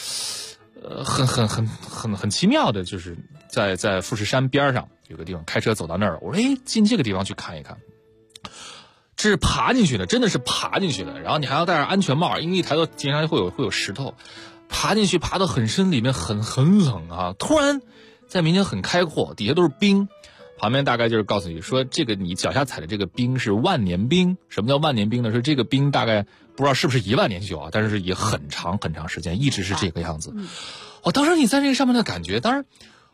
[SPEAKER 4] 很奇妙的，就是在富士山边上。有个地方开车走到那儿，我说进这个地方去看一看，这是爬进去的，真的是爬进去的，然后你还要戴上安全帽，因为一抬头经常会有石头，爬进去爬到很深里面很冷啊，突然在面前很开阔，底下都是冰，旁边大概就是告诉你说这个你脚下踩的这个冰是万年冰。什么叫万年冰呢？说这个冰大概不知道是不是1万年久啊，但是也很长很长时间一直是这个样子。当时你在这个上面的感觉，当然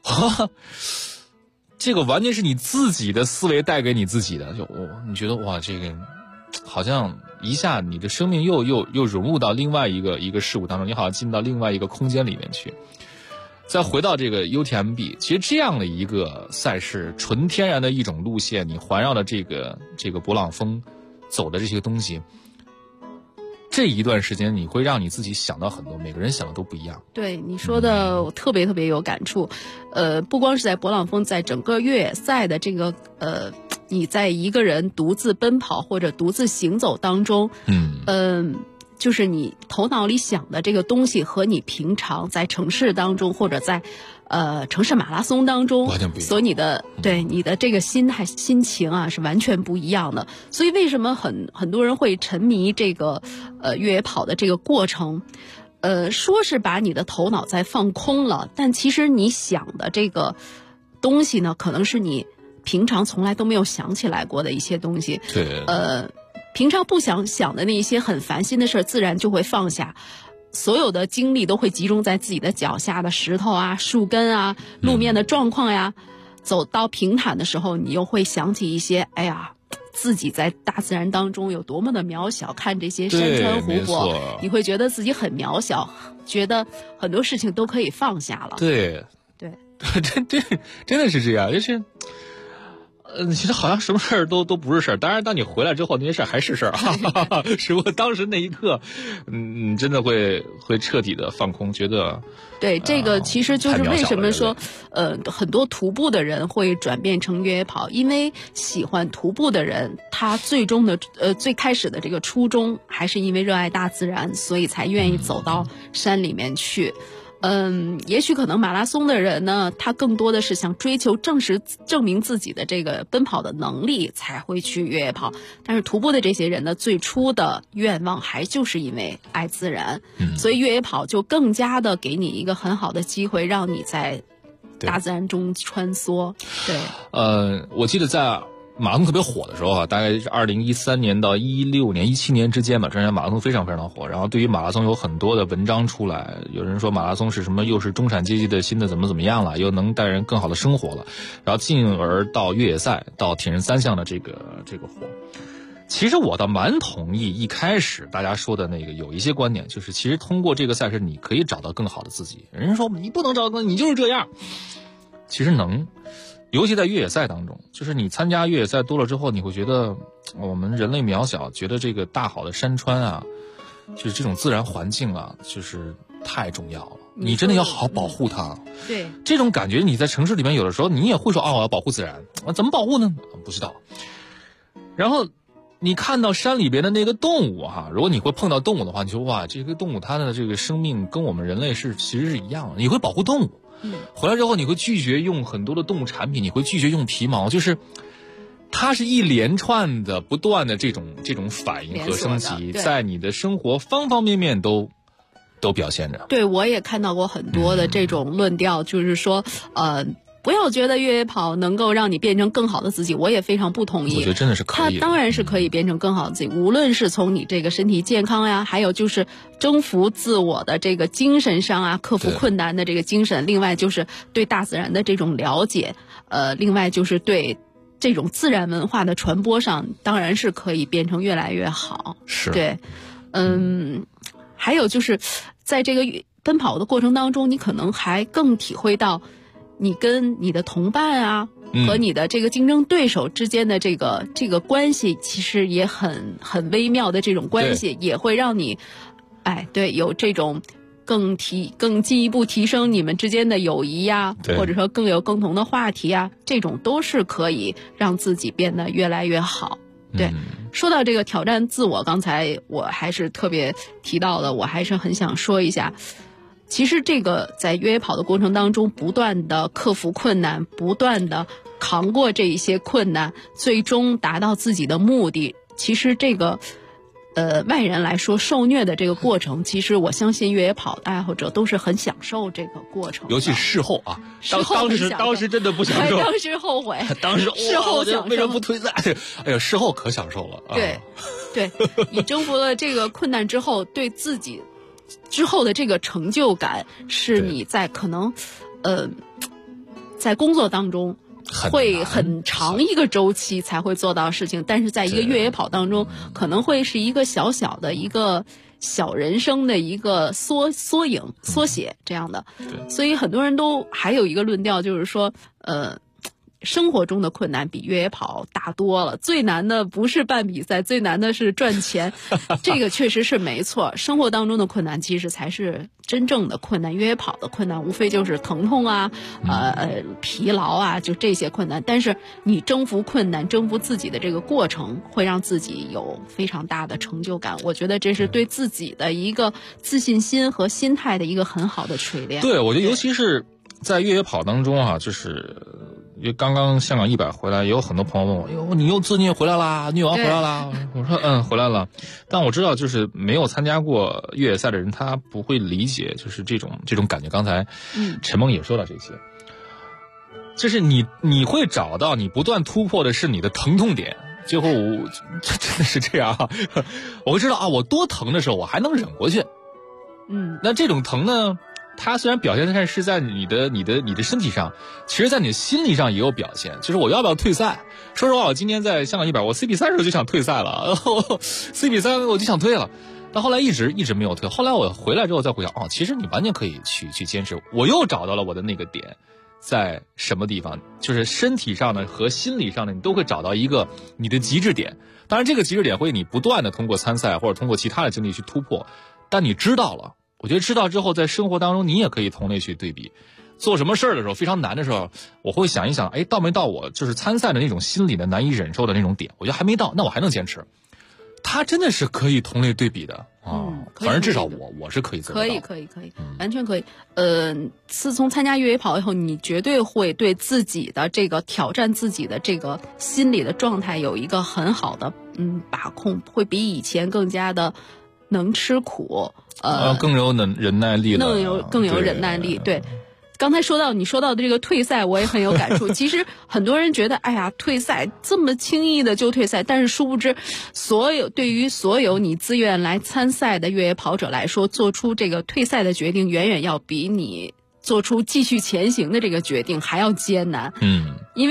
[SPEAKER 4] 这个完全是你自己的思维带给你自己的，你觉得哇，这个好像一下你的生命又融入到另外一个事物当中，你好像进到另外一个空间里面去。再回到这个 UTMB， 其实这样的一个赛事，纯天然的一种路线，你环绕的这个勃朗峰走的这些东西，这一段时间你会让你自己想到很多，每个人想的都不一样。
[SPEAKER 6] 对你说的我特别特别有感触。不光是在勃朗峰，在整个越野赛的这个你在一个人独自奔跑或者独自行走当中，就是你头脑里想的这个东西和你平常在城市当中或者在城市马拉松当中所以你的对你的这个心情啊是完全不一样的。所以为什么很多人会沉迷这个越野跑的这个过程，说是把你的头脑在放空了，但其实你想的这个东西呢，可能是你平常从来都没有想起来过的一些东西。
[SPEAKER 4] 对，
[SPEAKER 6] 平常不想的那些很烦心的事，自然就会放下。所有的精力都会集中在自己的脚下的石头啊、树根啊、路面的状况呀。走到平坦的时候，你又会想起一些，哎呀，自己在大自然当中有多么的渺小。看这些山川湖泊，你会觉得自己很渺小，觉得很多事情都可以放下了。
[SPEAKER 4] 对，真的是这样，就是。其实好像什么事儿都不是事儿，当然当你回来之后，那些事儿还是事儿，只不过当时那一刻，真的会彻底的放空，觉得
[SPEAKER 6] 对这个其实就是为什么说很多徒步的人会转变成越野跑，因为喜欢徒步的人，他最开始的这个初衷还是因为热爱大自然，所以才愿意走到山里面去。也许可能马拉松的人呢，他更多的是想追求证明自己的这个奔跑的能力，才会去越野跑。但是徒步的这些人呢，最初的愿望还就是因为爱自然，所以越野跑就更加的给你一个很好的机会，让你在大自然中穿梭。对，
[SPEAKER 4] 我记得在马拉松特别火的时候啊，大概是2013年到16年、17年之间吧，这两年马拉松非常非常火。然后对于马拉松有很多的文章出来，有人说马拉松是什么，又是中产阶级的新的怎么样了，又能带人更好的生活了，然后进而到越野赛、到铁人三项的这个火。其实我倒蛮同意一开始大家说的那个有一些观点，就是其实通过这个赛事你可以找到更好的自己。人家说你不能找到，你就是这样，其实能。 尤其在越野赛当中，就是你参加越野赛多了之后，你会觉得我们人类渺小，觉得这个大好的山川啊，就是这种自然环境啊，就是太重要了。你真的要好好保护它。
[SPEAKER 6] 对，
[SPEAKER 4] 这种感觉你在城市里面有的时候你也会说我要保护自然，怎么保护呢？不知道。然后你看到山里边的那个动物哈，如果你会碰到动物的话，你说哇，这个动物它的这个生命跟我们人类其实是一样的，你会保护动物。回来之后你会拒绝用很多的动物产品，你会拒绝用皮毛，就是它是一连串的不断的这种反应和升级，在你的生活方方面面都表现着。对，
[SPEAKER 6] 我也看到过很多的这种论调，就是说不要觉得越野跑能够让你变成更好的自己，我也非常不同意。我
[SPEAKER 4] 觉得真的是可以的，
[SPEAKER 6] 它当然是可以变成更好的自己，无论是从你这个身体健康呀，还有就是征服自我的这个精神上啊，克服困难的这个精神，另外就是对大自然的这种了解，另外就是对这种自然文化的传播上，当然是可以变成越来越好。
[SPEAKER 4] 是，
[SPEAKER 6] 对，还有就是在这个奔跑的过程当中，你可能还更体会到你跟你的同伴啊，和你的这个竞争对手之间的这个关系，其实也很微妙的这种关系，也会让你，有这种更进一步提升你们之间的友谊呀，或者说更有共同的话题啊，这种都是可以让自己变得越来越好。对，说到这个挑战自我，刚才我还是特别提到的，我还是很想说一下。其实这个在越野跑的过程当中，不断的克服困难，不断的扛过这一些困难，最终达到自己的目的。其实这个外人来说受虐的这个过程，其实我相信越野跑的爱好者都是很享受这个过程，
[SPEAKER 4] 尤其事后啊，当时真的不享受，
[SPEAKER 6] 当时后悔，
[SPEAKER 4] 当时
[SPEAKER 6] 事后享受，
[SPEAKER 4] 为什么不退赛？哎呀，事后可享受了。
[SPEAKER 6] 对，你征服了这个困难之后，对自己之后的这个成就感，是你在可能在工作当中会很长一个周期才会做到事情，但是在一个越野跑当中，可能会是一个小小的一个小人生的一个缩写这样的。所以很多人都还有一个论调，就是说生活中的困难比越野跑大多了，最难的不是办比赛，最难的是赚钱。这个确实是没错，生活当中的困难其实才是真正的困难，越野跑的困难无非就是疼痛啊，疲劳啊，就这些困难。但是你征服困难，征服自己的这个过程，会让自己有非常大的成就感。我觉得这是对自己的一个自信心和心态的一个很好的锤炼。
[SPEAKER 4] 对，我觉得尤其是在越野跑当中啊，就是因为刚刚香港100回来，也有很多朋友问我，哟，你又自虐回来啦，虐完回来啦？我说回来了。但我知道，就是没有参加过越野赛的人，他不会理解，就是这种感觉。刚才陈梦也说到这些，就是你会找到你不断突破的是你的疼痛点。最后真的是这样啊，我会知道啊，我多疼的时候我还能忍过去。那这种疼呢，它虽然表现是在你的身体上，其实在你的心理上也有表现。就是我要不要退赛？说实话，我今天在香港100，我 CP3 时候就想退赛了，CP3 我就想退了，但后来一直没有退。后来我回来之后再回想，其实你完全可以去坚持。我又找到了我的那个点在什么地方，就是身体上的和心理上的，你都会找到一个你的极致点。当然，这个极致点会你不断的通过参赛或者通过其他的经历去突破，但你知道了。我觉得知道之后，在生活当中你也可以同类去对比，做什么事儿的时候非常难的时候，我会想一想，到没到我就是参赛的那种心理的难以忍受的那种点？我觉得还没到，那我还能坚持。它真的是可以同类对比的反正至少我是可以做到。
[SPEAKER 6] 可以，完全可以。自从参加越野跑以后，你绝对会对自己的这个挑战自己的这个心理的状态有一个很好的把控，会比以前更加的能吃苦。
[SPEAKER 4] 更有忍耐力了，
[SPEAKER 6] 更有忍耐力。对，刚才你说到的这个退赛，我也很有感触。其实很多人觉得，退赛这么轻易的就退赛，但是殊不知，对于所有你自愿来参赛的越野跑者来说，做出这个退赛的决定，远远要比你做出继续前行的这个决定还要艰难。因为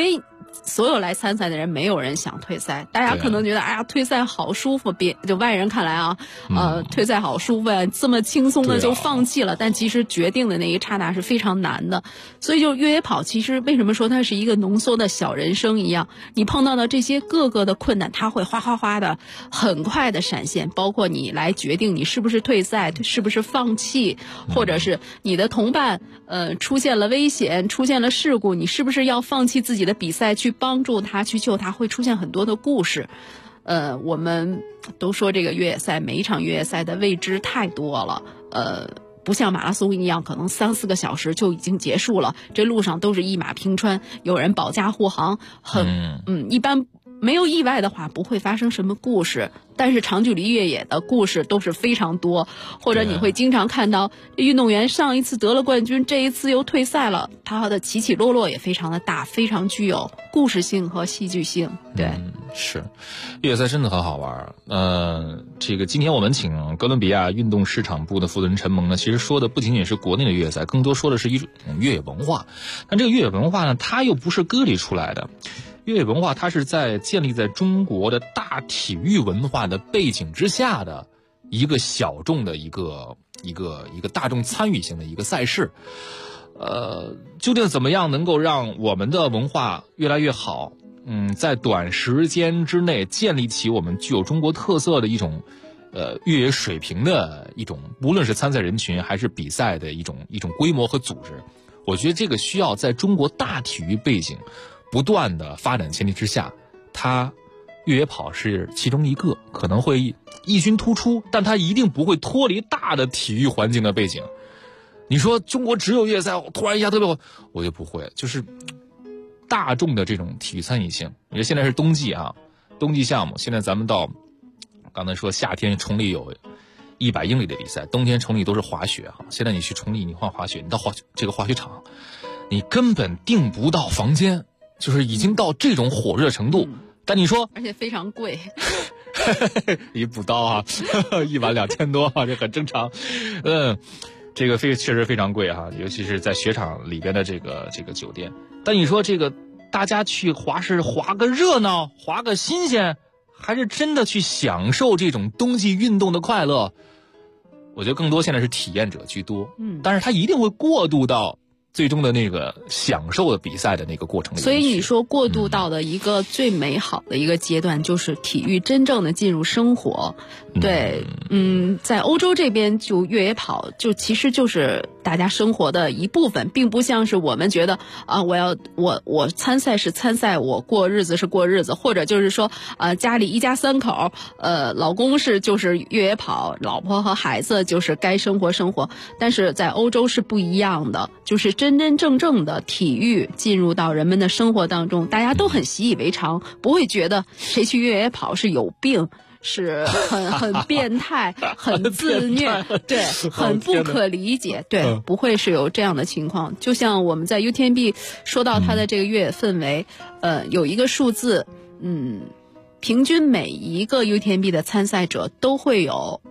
[SPEAKER 6] 所有来参赛的人没有人想退赛，大家可能觉得哎呀退赛好舒服，就外人看来啊，退赛好舒服呀，这么轻松的就放弃了，但其实决定的那一刹那是非常难的。所以就越野跑其实为什么说它是一个浓缩的小人生一样，你碰到的这些各个的困难，它会哗哗哗的很快的闪现，包括你来决定你是不是退赛，是不是放弃，或者是你的同伴出现了危险，出现了事故，你是不是要放弃自己的比赛去帮助他，去救他，会出现很多的故事。我们都说这个越野赛，每一场越野赛的未知太多了，不像马拉松一样可能3-4个小时就已经结束了，这路上都是一马平川，有人保驾护航，一般没有意外的话不会发生什么故事，但是长距离越野的故事都是非常多，或者你会经常看到运动员上一次得了冠军，这一次又退赛了，他的起起落落也非常的大，非常具有故事性和戏剧性。对，
[SPEAKER 4] 是越野赛真的很好玩。这个今天我们请哥伦比亚运动市场部的负责人陈萌呢，其实说的不仅仅是国内的越野赛，更多说的是一种越野文化。但这个越野文化呢，它又不是割离出来的。越野文化它是建立在中国的大体育文化的背景之下的一个小众的一个大众参与性的一个赛事。究竟怎么样能够让我们的文化越来越好？在短时间之内建立起我们具有中国特色的一种越野水平的一种，无论是参赛人群还是比赛的一种规模和组织。我觉得这个需要在中国大体育背景不断的发展前提之下，它越野跑是其中一个，可能会异军突出，但它一定不会脱离大的体育环境的背景。你说中国只有越野赛，突然一下特别火，我就不会，就是大众的这种体育参与性。你说现在是冬季啊，冬季项目，现在咱们到刚才说夏天崇礼有100英里的比赛，冬天崇礼都是滑雪哈。现在你去崇礼，你换滑雪，你到这个滑雪场，你根本订不到房间。就是已经到这种火热程度，但你说，
[SPEAKER 6] 而且非常贵，
[SPEAKER 4] 一补刀啊，1晚2000多啊，这很正常。这个确实非常贵哈，尤其是在雪场里边的这个酒店。但你说这个大家去滑是滑个热闹，滑个新鲜，还是真的去享受这种冬季运动的快乐？我觉得更多现在是体验者居多，但是他一定会过渡到最终的那个享受的比赛的那个过程里面。
[SPEAKER 6] 所以你说过渡到的一个最美好的一个阶段，就是体育真正的进入生活。对，在欧洲这边就越野跑就其实就是大家生活的一部分，并不像是我们觉得啊，我参赛是参赛，我过日子是过日子，或者就是说家里一家3口，老公就是越野跑，老婆和孩子就是该生活生活。但是在欧洲是不一样的，就是真真正正的体育进入到人们的生活当中，大家都很习以为常，不会觉得谁去越野跑是有病，是很变态，很自虐，对，很不可理解，对，不会是有这样的情况。就像我们在 UTMB 说到它的这个越野氛围，有一个数字，平均每一个 UTMB 的参赛者都会有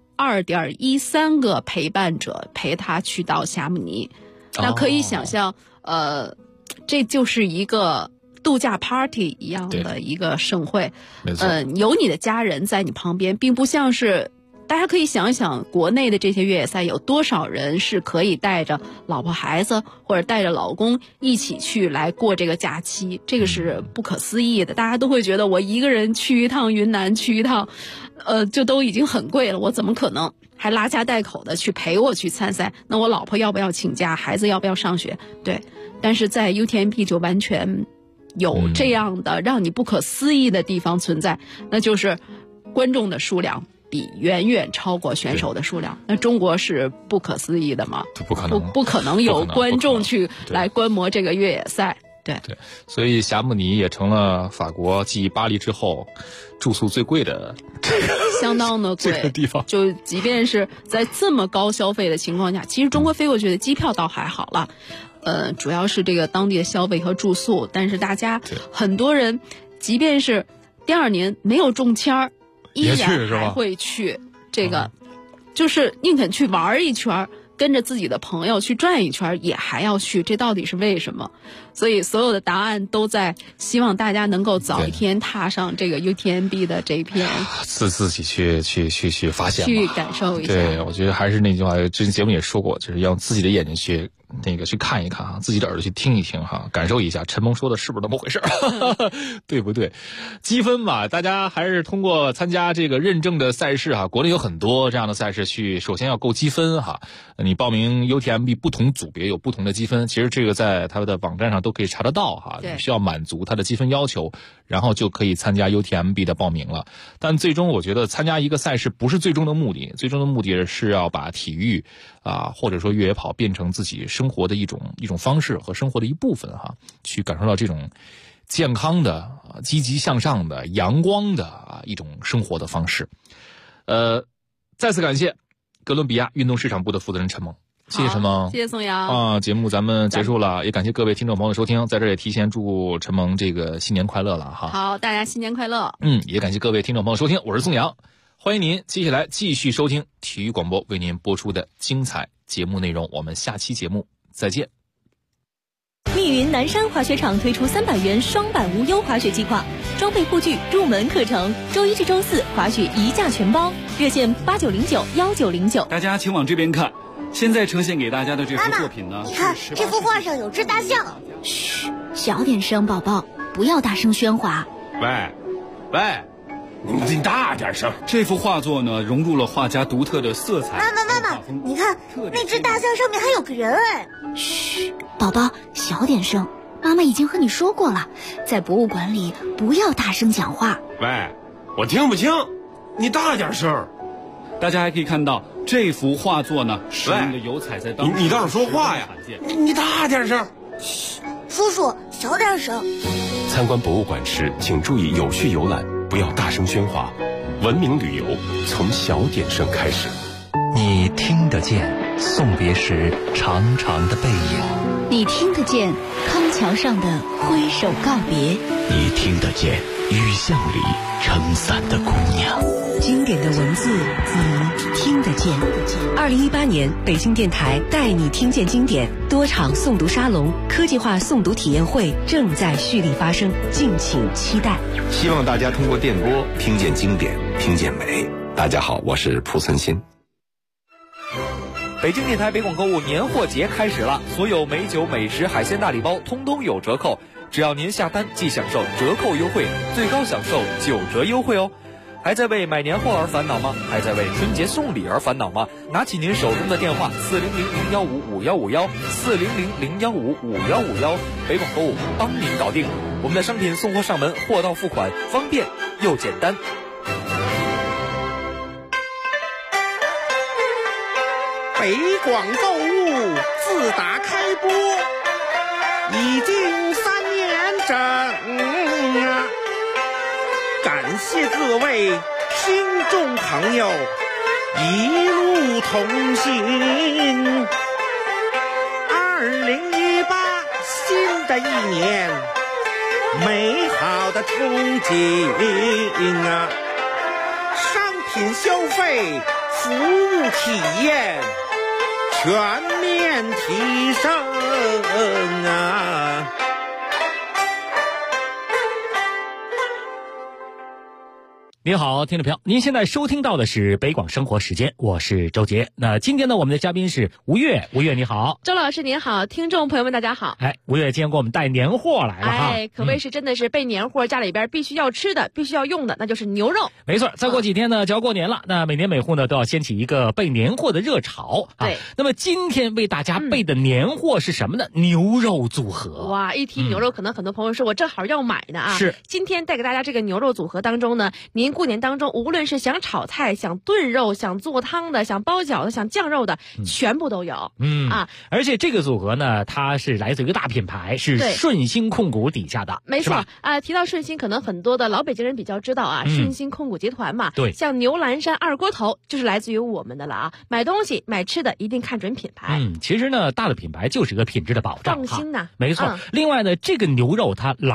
[SPEAKER 6] 2.13个陪伴者陪他去到霞慕尼。那可以想象，这就是一个度假 party 一样的一个盛会。有你的家人在你旁边，并不像是大家可以想一想，国内的这些越野赛有多少人是可以带着老婆孩子或者带着老公一起去来过这个假期，这个是不可思议的。大家都会觉得我一个人去一趟云南，去一趟就都已经很贵了，我怎么可能还拉家带口的去陪我去参赛？那我老婆要不要请假？孩子要不要上学？对，但是在 UTMB 就完全有这样的让你不可思议的地方存在，那就是观众的数量比远远超过选手的数量。那中国是不可思议的吗？不可能有观众去来观摩这个越野赛。对，
[SPEAKER 4] 所以霞慕尼也成了法国继巴黎之后住宿最贵的
[SPEAKER 6] 相当的贵
[SPEAKER 4] 这个地方。
[SPEAKER 6] 就即便是在这么高消费的情况下，其实中国飞过去的机票倒还好了，主要是这个当地的消费和住宿。但是大家很多人即便是第2年没有中签，依然还会去这个，就是宁肯去玩一圈， 跟着自己的朋友去转一圈也还要去，这到底是为什么？所以所有的答案都在希望大家能够早一天踏上这个 UTMB 的这一片，
[SPEAKER 4] 自己去发现，
[SPEAKER 6] 去感受一下。
[SPEAKER 4] 对，我觉得还是那句话，之前节目也说过，就是要用自己的眼睛去去看一看哈，自己的耳朵去听一听哈，感受一下陈萌说的是不是那么回事对不对？积分嘛，大家还是通过参加这个认证的赛事哈，国内有很多这样的赛事首先要够积分哈。你报名 UTMB 不同组别有不同的积分，其实这个在他的网站上都可以查得到哈。你需要满足他的积分要求，然后就可以参加 UTMB 的报名了。但最终我觉得参加一个赛事不是最终的目的，最终的目的是要把体育或者说越野跑变成自己生活的一种方式和生活的一部分哈，去感受到这种健康的、积极向上的、阳光的一种生活的方式。再次感谢哥伦比亚运动市场部的负责人陈萌，谢谢陈萌，
[SPEAKER 6] 谢谢宋阳
[SPEAKER 4] 节目咱们结束了，也感谢各位听众朋友的收听，在这也提前祝陈萌这个新年快乐了哈。
[SPEAKER 6] 好，大家新年快乐。
[SPEAKER 4] 也感谢各位听众朋友收听，我是宋阳，欢迎您接下来继续收听体育广播为您播出的精彩节目内容，我们下期节目再见。
[SPEAKER 13] 密云南山滑雪场推出300元双板无忧滑雪计划，装备护具入门课程，周一至周四滑雪一价全包，热线89091909。
[SPEAKER 9] 大家请往这边看，现在呈现给大家的这幅作品呢，
[SPEAKER 14] 你看这幅画上有只大象。嘘，小点声，宝宝，不要大声喧哗。
[SPEAKER 8] 喂，你大点声。
[SPEAKER 9] 这幅画作呢，融入了画家独特的色彩。
[SPEAKER 14] 妈妈，你看那只大象上面还有个人哎。嘘，宝宝，小点声。妈妈已经和你说过了，在博物馆里不要大声讲话。
[SPEAKER 8] 喂，我听不清，你大点声。
[SPEAKER 9] 大家还可以看到这幅画作呢，使用的油彩在当中。
[SPEAKER 8] 你倒是说话呀！你大点声。
[SPEAKER 14] 嘘，叔叔，小点声。
[SPEAKER 16] 参观博物馆时，请注意有序游览，不要大声喧哗。文明旅游从小点声开始。
[SPEAKER 15] 你听得见送别时长长的背影，
[SPEAKER 14] 你听得见康桥上的挥手告别，
[SPEAKER 15] 你听得见雨巷里撑伞的姑娘。
[SPEAKER 17] 经典的文字你听得见。2018年北京电台带你听见经典多场诵读沙龙、科技化诵读体验会正在蓄力发生，敬请期待。
[SPEAKER 19] 希望大家通过电波听见经典，听见美。大家好，我是蒲存昕。
[SPEAKER 20] 北京电台北广购物年货节开始了，所有美酒、美食、海鲜大礼包通通有折扣，只要您下单即享受折扣优惠，最高享受9折优惠哦。还在为买年货而烦恼吗？还在为春节送礼而烦恼吗？拿起您手中的电话400-015-5151，400-015-5151，北广购物帮您搞定。我们的商品送货上门，货到付款，方便又简单。
[SPEAKER 21] 北广购物自打开播已经3年整啊！感谢各位听众朋友一路同行。2018新的一年，美好的憧憬啊！商品消费、服务体验全面提升啊！
[SPEAKER 22] 您好，听众朋友，您现在收听到的是北广生活时间，我是周杰。那今天呢，我们的嘉宾是吴越，吴越你好。
[SPEAKER 6] 周老师您好，听众朋友们大家好。
[SPEAKER 22] 吴越今天给我们带年货来了哈。
[SPEAKER 6] 可谓是真的是备年货，家里边必须要吃的、必须要用的，那就是牛肉。
[SPEAKER 22] 没错，再过几天呢就要过年了，那每年每户呢都要掀起一个备年货的热潮啊。
[SPEAKER 6] 对。
[SPEAKER 22] 那么今天为大家备的年货是什么呢？牛肉组合。
[SPEAKER 6] 哇，一提牛肉，可能很多朋友说我正好要买呢啊。
[SPEAKER 22] 是。
[SPEAKER 6] 今天带给大家这个牛肉组合当中呢，您过年当中无论是想炒菜、想炖肉、想做汤的、想包饺子、想酱肉的，全部都有。
[SPEAKER 22] 而且这个组合呢，它是来自于一个大品牌，是顺鑫控股底下的。
[SPEAKER 6] 没错啊，提到顺鑫，可能很多的老北京人比较知道啊，顺鑫控股集团嘛。
[SPEAKER 22] 对，
[SPEAKER 6] 像牛栏山二锅头就是来自于我们的了啊。买东西买吃的一定看准品牌。
[SPEAKER 22] 其实呢，大的品牌就是一个品质的保障，
[SPEAKER 6] 放心呐。
[SPEAKER 22] 没错。另外呢，这个牛肉它